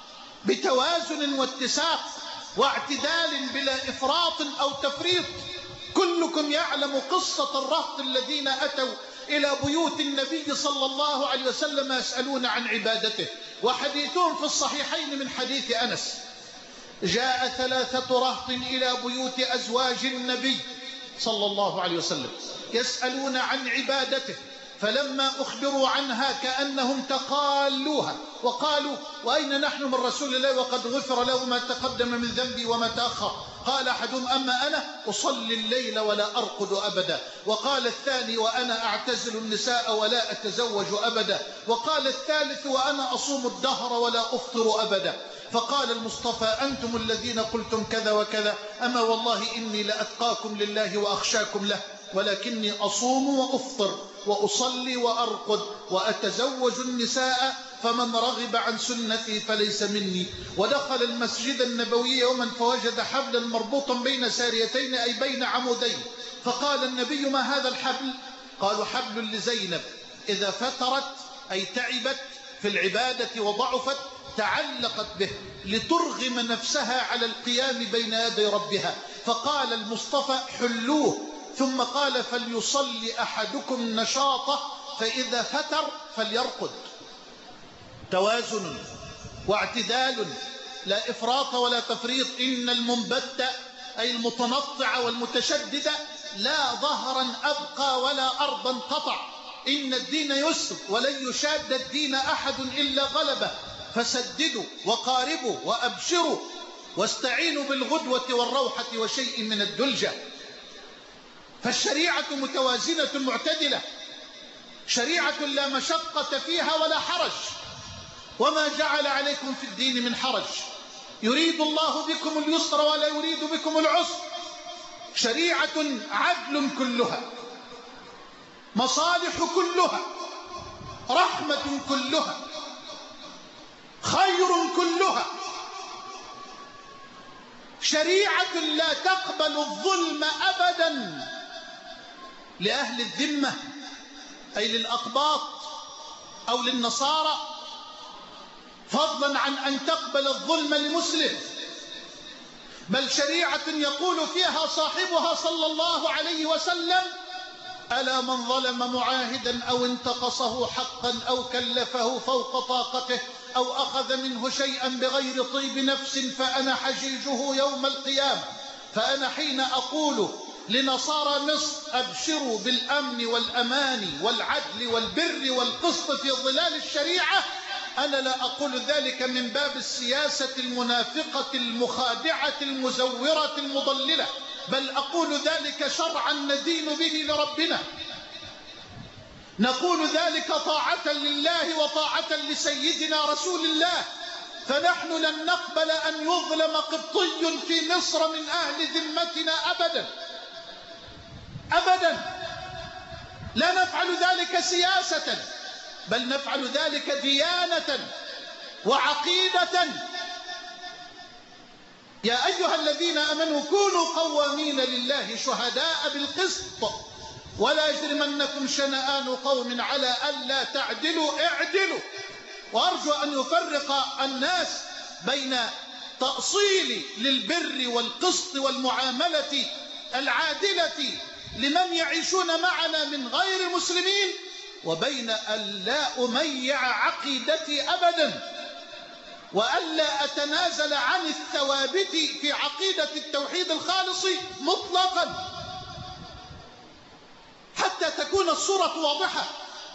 بتوازن واتساق واعتدال بلا إفراط أو تفريط. كلكم يعلم قصة الرهط الذين أتوا إلى بيوت النبي صلى الله عليه وسلم يسألون عن عبادته، وحديثهم في الصحيحين من حديث أنس: جاء 3 رهط إلى بيوت أزواج النبي صلى الله عليه وسلم يسألون عن عبادته، فلما أخبروا عنها كأنهم تقالوها وقالوا: وأين نحن من رسول الله وقد غفر له ما تقدم من ذنبي وما تأخر؟ قال أحدهم: أما أنا أصلي الليل ولا أرقد أبدا. وقال الثاني: وأنا أعتزل النساء ولا أتزوج أبدا. وقال الثالث: وأنا أصوم الدهر ولا أفطر أبدا. فقال المصطفى: أنتم الذين قلتم كذا وكذا، أما والله إني لأتقاكم لله وأخشاكم له، ولكني أصوم وأفطر وأصلي وأرقد وأتزوج النساء، فمن رغب عن سنتي فليس مني. ودخل المسجد النبوي يوما فوجد حبلا مربوطا بين ساريتين، أي بين عمودين، فقال النبي: ما هذا الحبل؟ قالوا: حبل لزينب إذا فترت أي تعبت في العبادة وضعفت تعلقت به لترغم نفسها على القيام بين يدي ربها. فقال المصطفى: حلوه. ثم قال: فليصلي أحدكم نشاطه، فإذا فتر فليرقد. توازن واعتدال، لا إفراط ولا تفريط. إن المنبت أي المتنطع والمتشدد لا ظهرا أبقى ولا أرضا قطع. إن الدين يسر ولن يشاد الدين أحد إلا غلبه، فسددوا وقاربوا وأبشروا واستعينوا بالغدوة والروحة وشيء من الدلجة. فالشريعة متوازنة معتدلة، شريعة لا مشقة فيها ولا حرج، وما جعل عليكم في الدين من حرج، يريد الله بكم اليسر ولا يريد بكم العسر. شريعة عدل كلها، مصالح كلها، رحمة كلها، خير كلها. شريعة لا تقبل الظلم أبدا لأهل الذمة، أي للأقباط أو للنصارى، فضلا عن أن تقبل الظلم لمسلم. بل شريعة يقول فيها صاحبها صلى الله عليه وسلم: ألا من ظلم معاهدا أو انتقصه حقا أو كلفه فوق طاقته أو أخذ منه شيئا بغير طيب نفس فأنا حجيجه يوم القيامة. فأنا حين أقول لنصارى مصر: أبشروا بالأمن والأمان والعدل والبر والقسط في ظلال الشريعة، أنا لا أقول ذلك من باب السياسة المنافقة المخادعة المزورة المضللة، بل أقول ذلك شرعا ندين به لربنا، نقول ذلك طاعة لله وطاعة لسيدنا رسول الله. فنحن لن نقبل أن يظلم قبطي في مصر من أهل ذمتنا أبدا أبدا. لا نفعل ذلك سياسة، بل نفعل ذلك ديانة وعقيدة. يا أيها الذين آمنوا كونوا قوامين لله شهداء بالقسط ولا يجرمنكم شنآن قوم على ألا تعدلوا اعدلوا. وأرجو أن يفرق الناس بين تأصيل للبر والقسط والمعاملة العادلة لمن يعيشون معنا من غير مسلمين، وبين أن لا أميع عقيدتي أبدا، وألا أتنازل عن الثوابت في عقيدة التوحيد الخالص مطلقا، حتى تكون الصورة واضحة.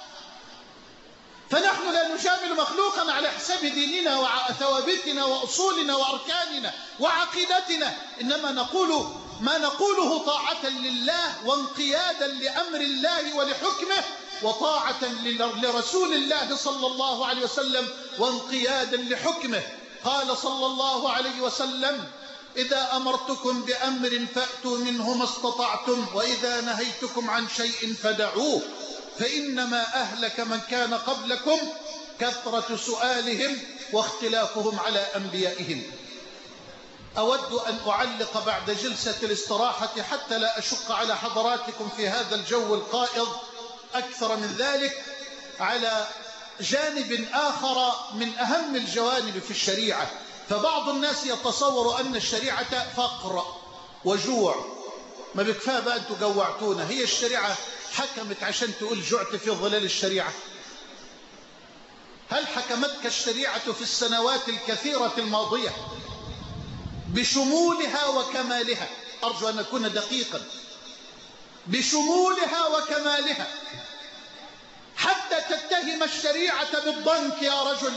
فنحن لا نجامل مخلوقا على حساب ديننا وثوابتنا وأصولنا وأركاننا وعقيدتنا، إنما نقول ما نقوله طاعة لله وانقيادا لأمر الله ولحكمه، وطاعة لرسول الله صلى الله عليه وسلم وانقيادا لحكمه. قال صلى الله عليه وسلم: إذا أمرتكم بأمر فأتوا منه ما استطعتم، وإذا نهيتكم عن شيء فدعوه، فإنما أهلك من كان قبلكم كثرة سؤالهم واختلافهم على أنبيائهم. أود أن أعلق بعد جلسة الاستراحة حتى لا أشق على حضراتكم في هذا الجو القائض أكثر من ذلك على جانب آخر من أهم الجوانب في الشريعة. فبعض الناس يتصور أن الشريعة فقر وجوع، ما بكفاه بقى أنتوا جوعتونا، هي الشريعة حكمت عشان تقول جعت في ظلال الشريعة؟ هل حكمتك الشريعة في السنوات الكثيرة الماضية بشمولها وكمالها؟ أرجو أن أكون دقيقا، بشمولها وكمالها، حتى تتهم الشريعة بالضنك يا رجل،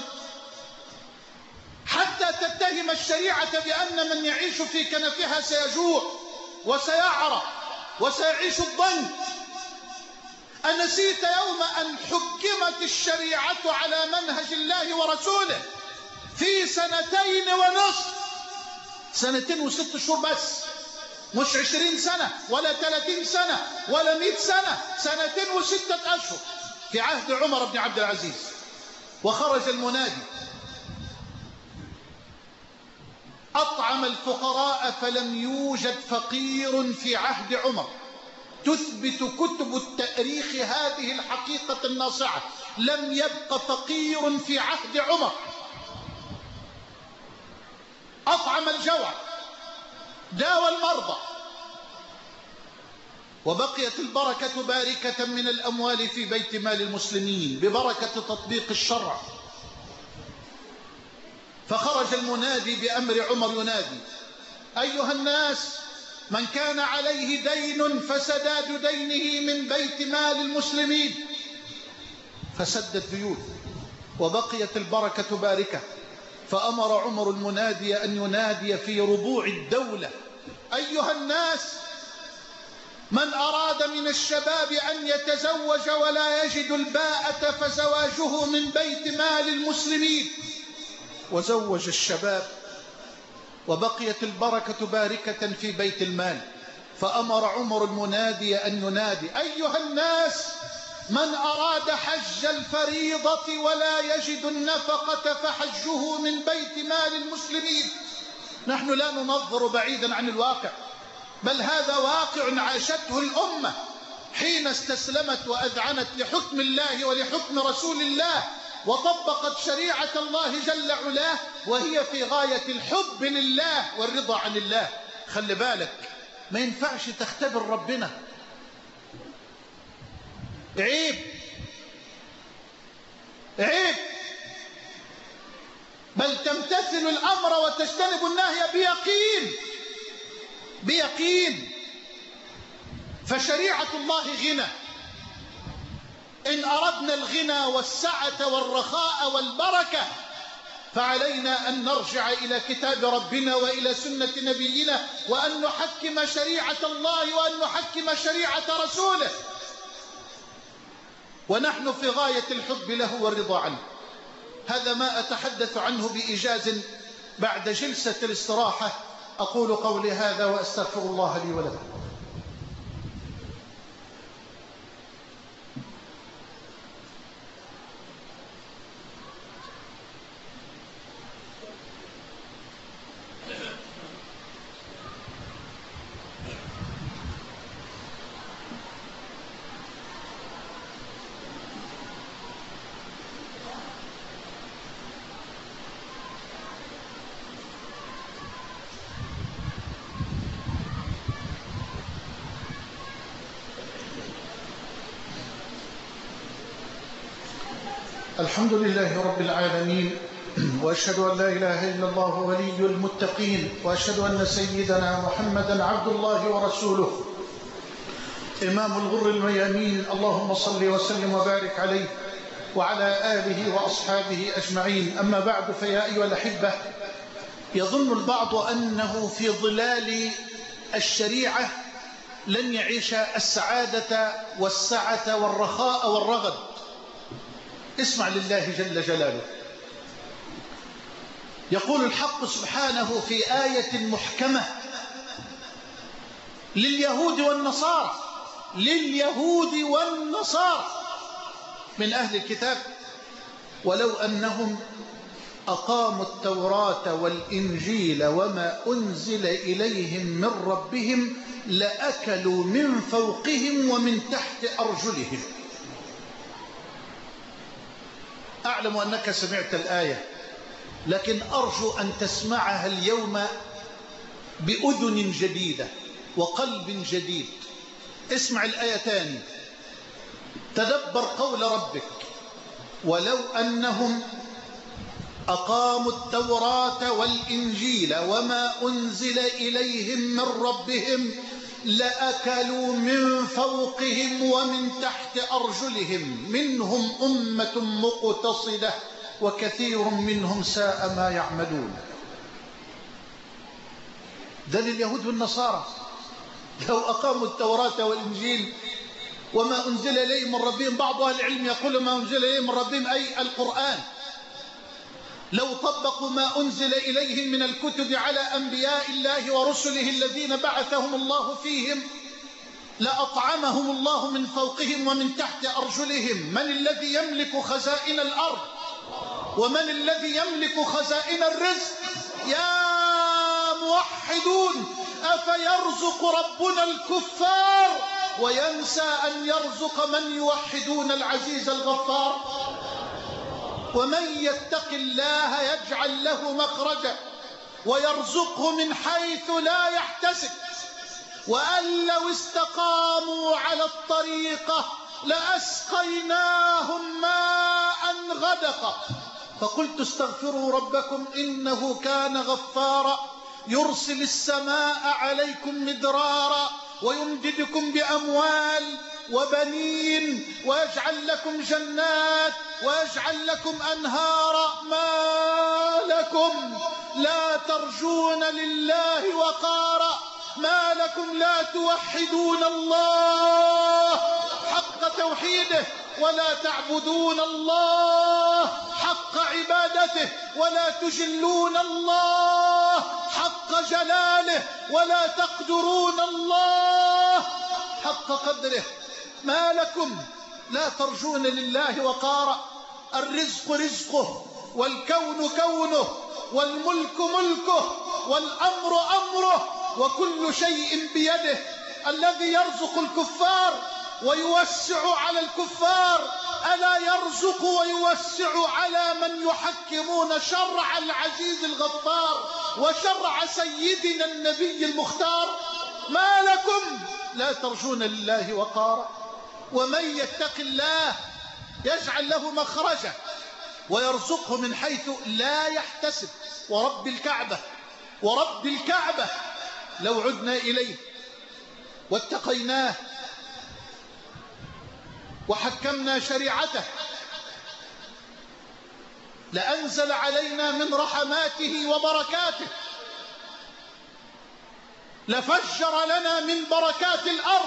حتى تتهم الشريعة بأن من يعيش في كنفها سيجوع وسيعرى وسيعيش الضنك. أنسيت يوم أن حكمت الشريعة على منهج الله ورسوله في 2.5 سنة، 2 و6 شهور بس، مش 20 سنة ولا 30 سنة ولا 100 سنة، 2 و6 أشهر في عهد عمر بن عبد العزيز. وخرج المنادي: أطعم الفقراء فلم يوجد فقير في عهد عمر. تثبت كتب التاريخ هذه الحقيقة الناصعة، لم يبق فقير في عهد عمر. أطعم الجوع، داوى المرضى، وبقيت البركة باركة من الأموال في بيت مال المسلمين ببركة تطبيق الشرع. فخرج المنادي بأمر عمر ينادي: أيها الناس، من كان عليه دين فسداد دينه من بيت مال المسلمين. فسد الديون وبقيت البركة باركة. فأمر عمر المنادي أن ينادي في ربوع الدولة: أيها الناس، من أراد من الشباب أن يتزوج ولا يجد الباءة فزواجه من بيت مال المسلمين. وزوج الشباب وبقيت البركة باركة في بيت المال. فأمر عمر المنادي أن ينادي: أيها الناس، من أراد حج الفريضة ولا يجد النفقة فحجه من بيت مال المسلمين. نحن لا ننظر بعيدا عن الواقع، بل هذا واقع عاشته الأمة حين استسلمت وأذعنت لحكم الله ولحكم رسول الله وطبقت شريعة الله جل علاه، وهي في غاية الحب لله والرضا عن الله. خلي بالك، ما ينفعش تختبر ربنا، عيب عيب، بل تمتثل الأمر وتجتنب النهي بيقين بيقين. فشريعة الله غنى، إن أردنا الغنى والسعة والرخاء والبركة فعلينا أن نرجع إلى كتاب ربنا وإلى سنة نبينا، وأن نحكم شريعة الله وأن نحكم شريعة رسوله، ونحن في غاية الحب له والرضا عنه. هذا ما أتحدث عنه بإيجاز بعد جلسة الاستراحة. أقول قولي هذا وأستغفر الله لي ولكم. الحمد لله رب العالمين، وأشهد أن لا إله إلا الله ولي المتقين، وأشهد أن سيدنا محمدا عبد الله ورسوله إمام الغر الميامين. اللهم صل وسلم وبارك عليه وعلى آله وأصحابه أجمعين. أما بعد، فيا أيها الأحبة، يظن البعض أنه في ظلال الشريعة لن يعيش السعادة والسعة والرخاء والرغد. اسمع لله جل جلاله، يقول الحق سبحانه في آية محكمة لليهود والنصارى من أهل الكتاب: ولو أنهم أقاموا التوراة والإنجيل وما أنزل إليهم من ربهم لأكلوا من فوقهم ومن تحت أرجلهم. أعلم أنك سمعت الآية، لكن أرجو أن تسمعها اليوم بأذن جديدة وقلب جديد. اسمع الآية تاني، تدبر قول ربك: ولو أنهم أقاموا التوراة والإنجيل وما أنزل إليهم من ربهم لأكلوا من فوقهم ومن تحت أرجلهم منهم أمة مقتصدة وكثير منهم ساء ما يعملون. ده لليهود والنصارى. لو أقاموا التوراة والإنجيل وما أنزل إليهم من ربهم، بعض أهل العلم يقول ما أنزل إليهم من ربهم أي القرآن، لو طبقوا ما أنزل إليهم من الكتب على أنبياء الله ورسله الذين بعثهم الله فيهم لأطعمهم الله من فوقهم ومن تحت أرجلهم. من الذي يملك خزائن الأرض؟ ومن الذي يملك خزائن الرزق؟ يا موحدون، أفيرزق ربنا الكفار وينسى أن يرزق من يوحدون العزيز الغفار؟ ومن يتق الله يجعل له مخرجا ويرزقه من حيث لا يحتسب، وأن لو استقاموا على الطريقة لأسقيناهم ماء غدقا. فقلت استغفروا ربكم إنه كان غفارا يرسل السماء عليكم مدرارا ويمددكم بأموال وبنين ويجعل لكم جنات ويجعل لكم أنهارا. ما لكم لا ترجون لله وقارا؟ ما لكم لا توحدون الله حق توحيده ولا تعبدون الله حق عبادته ولا تجلون الله حق جلاله ولا تقدرون الله حق قدره؟ ما لكم لا ترجون لله وقارا؟ الرزق رزقه، والكون كونه، والملك ملكه، والأمر أمره، وكل شيء بيده. الذي يرزق الكفار ويوسع على الكفار ألا يرزق ويوسع على من يحكمون شرع العزيز الغفار وشرع سيدنا النبي المختار؟ ما لكم لا ترجون لله وقارا؟ ومن يتق الله يجعل له مخرجا ويرزقه من حيث لا يحتسب. ورب الكعبة لو عدنا إليه واتقيناه وحكمنا شريعته لأنزل علينا من رحماته وبركاته، لفجر لنا من بركات الأرض.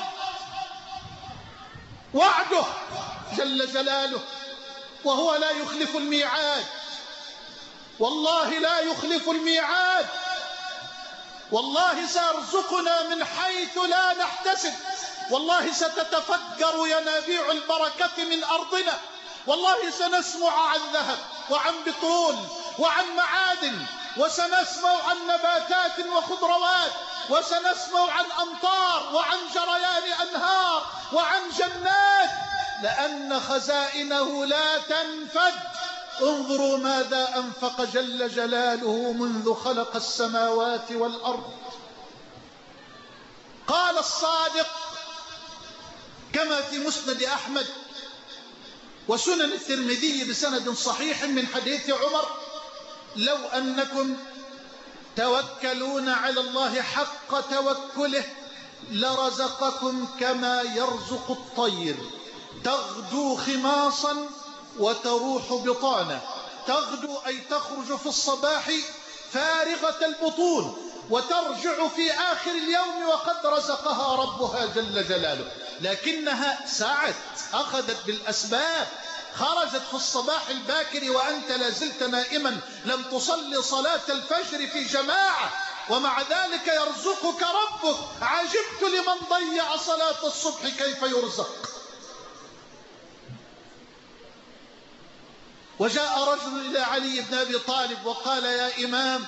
وعده جل جلاله، وهو لا يخلف الميعاد. والله لا يخلف الميعاد. والله سيرزقنا من حيث لا نحتسب. والله ستتفجر ينابيع البركة من أرضنا. والله سنسمع عن ذهب وعن بترول وعن معادن، وسنسمع عن نباتات وخضروات، وسنسمع عن أمطار وعن جريان أنهار وعن جنات، لأن خزائنه لا تنفد. انظروا ماذا أنفق جل جلاله منذ خلق السماوات والأرض. قال الصادق كما في مسند أحمد: وسنن الترمذي بسند صحيح من حديث عمر: لو أنكم توكلون على الله حق توكله لرزقكم كما يرزق الطير، تغدو خماصا وتروح بطانا. تغدو أي تخرج في الصباح فارغة البطون، وترجع في آخر اليوم وقد رزقها ربها جل جلاله، لكنها سعت، أخذت بالأسباب، خرجت في الصباح الباكر وأنت لازلت نائما، لم تصلي صلاة الفجر في جماعة، ومع ذلك يرزقك ربك. عجبت لمن ضيع صلاة الصبح كيف يرزق. وجاء رجل إلى علي بن أبي طالب وقال: يا إمام،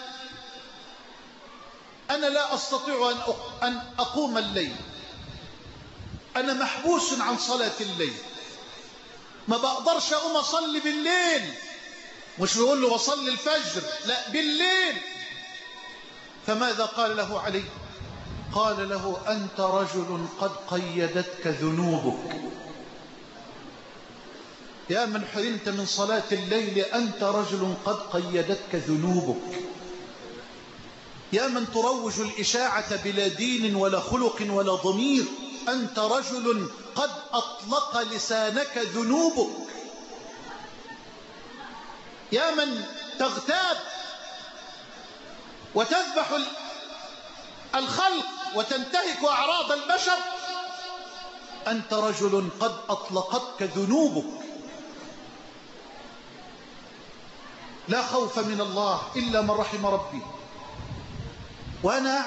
أنا لا أستطيع أن أقوم الليل، أنا محبوس عن صلاة الليل، ما بقدرش أقوم أصلي بالليل. مش بيقول له وصلي الفجر، لا، بالليل. فماذا قال له علي؟ قال له: أنت رجل قد قيدتك ذنوبك، يا من حرمت من صلاة الليل، أنت رجل قد قيدتك ذنوبك، يا من تروج الإشاعة بلا دين ولا خلق ولا ضمير، أنت رجل قد أطلق لسانك ذنوبك، يا من تغتاب وتذبح الخلق وتنتهك أعراض البشر، أنت رجل قد أطلقتك ذنوبك. لا خوف من الله إلا من رحم ربي. وأنا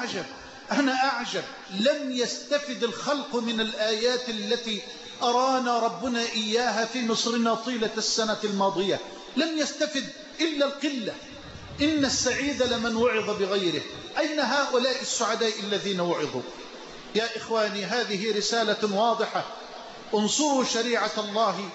أعجب لم يستفد الخلق من الآيات التي أرانا ربنا إياها في مصرنا طيلة السنة الماضية، لم يستفد إلا القلة. إن السعيد لمن وعظ بغيره، أين هؤلاء السعداء الذين وعظوا؟ يا إخواني، هذه رسالة واضحة: انصروا شريعة الله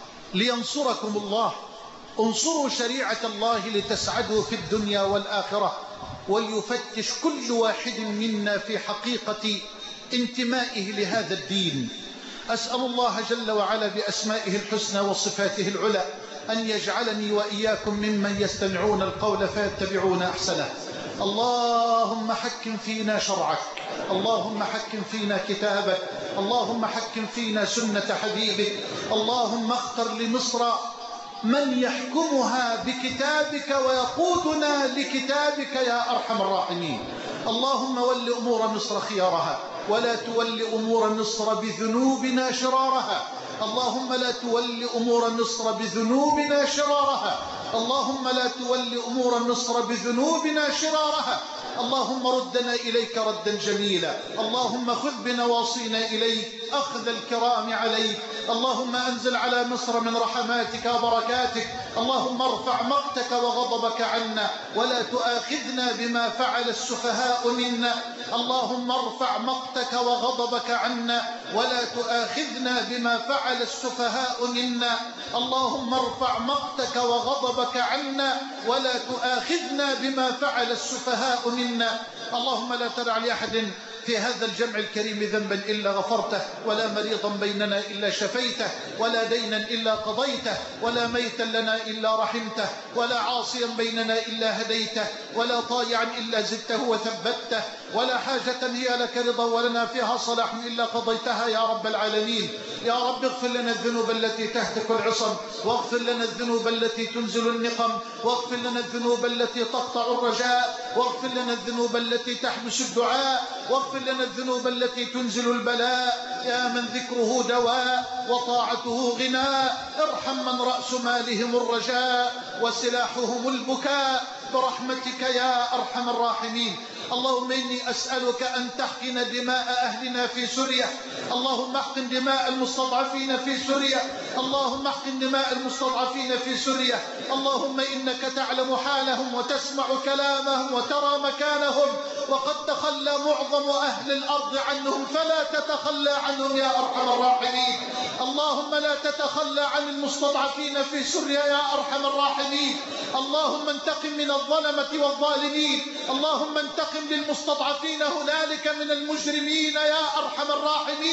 لينصركم الله، انصروا شريعة الله لتسعدوا في الدنيا والآخرة. وليفتش كل واحد منا في حقيقة انتمائه لهذا الدين. أسأل الله جل وعلا بأسمائه الحسنى وصفاته العلى أن يجعلني وإياكم ممن يستمعون القول فيتبعون أحسنه. اللهم حكم فينا شرعك، اللهم حكم فينا كتابك، اللهم حكم فينا سنة حبيبك. اللهم اختر لمصر من يحكمها بكتابك ويقودنا لكتابك يا أرحم الراحمين. اللهم ول أمور مصر خيارها، ولا تول أمور مصر بذنوبنا شرارها. اللهم لا تول أمور مصر بذنوبنا شرارها، اللهم لا تول أمور مصر بذنوبنا شرارها. اللهم ردنا إليك ردا جميلا، اللهم خذ بنواصينا إليك أخذ الكرام عليك. اللهم أنزل على مصر من رحماتك وبركاتك. اللهم ارفع مقتك وغضبك عنا، ولا تؤاخذنا بما فعل السفهاء منا. اللهم ارفع مقتك وغضبك عنا، ولا تؤاخذنا بما فعل السفهاء منا. اللهم ارفع مقتك وغضبك عنا، ولا تؤاخذنا بما فعل السفهاء منا. اللهم لا تدع لأحد في هذا الجمع الكريم ذنبا إلا غفرته، ولا مريضا بيننا إلا شفيته، ولا دينا إلا قضيته، ولا ميتا لنا إلا رحمته، ولا عاصيا بيننا إلا هديته، ولا طائعا إلا زدته وثبته، ولا حاجة هي لك رضا ولنا فيها صلاح إلا قضيتها يا رب العالمين. يا رب اغفر لنا الذنوب التي تهتك العصم، واغفر لنا الذنوب التي تنزل النقم، واغفر لنا الذنوب التي تقطع الرجاء، واغفر لنا الذنوب التي تحبس الدعاء، واغفر لنا الذنوب التي تنزل البلاء. يا من ذكره دواء وطاعته غناء، ارحم من رأس مالهم الرجاء وسلاحهم البكاء برحمتك يا أرحم الراحمين. اللهم إني أسألك أن تحقن دماء أهلنا في سوريا، اللهم احقن دماء المستضعفين في سوريا، اللهم احقن دماء المستضعفين في سوريا. اللهم إنك تعلم حالهم وتسمع كلامهم وترى مكانهم، وقد تخلى معظم أهل الأرض عنهم، فلا تتخلى عنهم يا أرحم الراحمين. اللهم لا تتخلى عن المستضعفين في سوريا يا أرحم الراحمين. اللهم انتقم من الظلمة والظالمين، اللهم انتقم للمستضعفين هنالك من المجرمين يا أرحم الراحمين.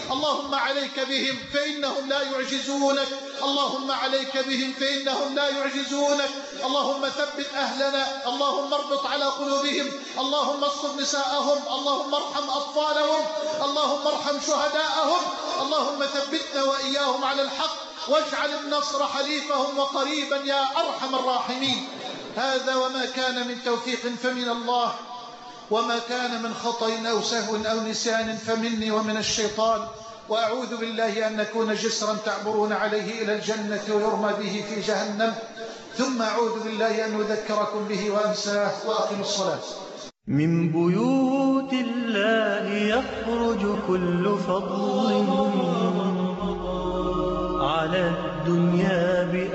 اللهم عليك بهم فإنهم لا يعجزونك، اللهم عليك بهم فإنهم لا يعجزونك. اللهم ثبت أهلنا، اللهم اربط على قلوبهم، اللهم استر نساءهم، اللهم ارحم أطفالهم، اللهم ارحم شهداءهم، اللهم ثبتنا وإياهم على الحق، واجعل النصر حليفهم وقريبا يا أرحم الراحمين. هذا وما كان من توفيق فمن الله، وما كان من خطأ أو سهو أو نسيان فمني ومن الشيطان، وأعوذ بالله أن نكون جسرا تعبرون عليه إلى الجنة ويرمى به في جهنم، ثم أعوذ بالله أن أذكركم به وأنساه. وأقم الصلاة. من بيوت الله يخرج كل فضل على الدنيا بأهلها.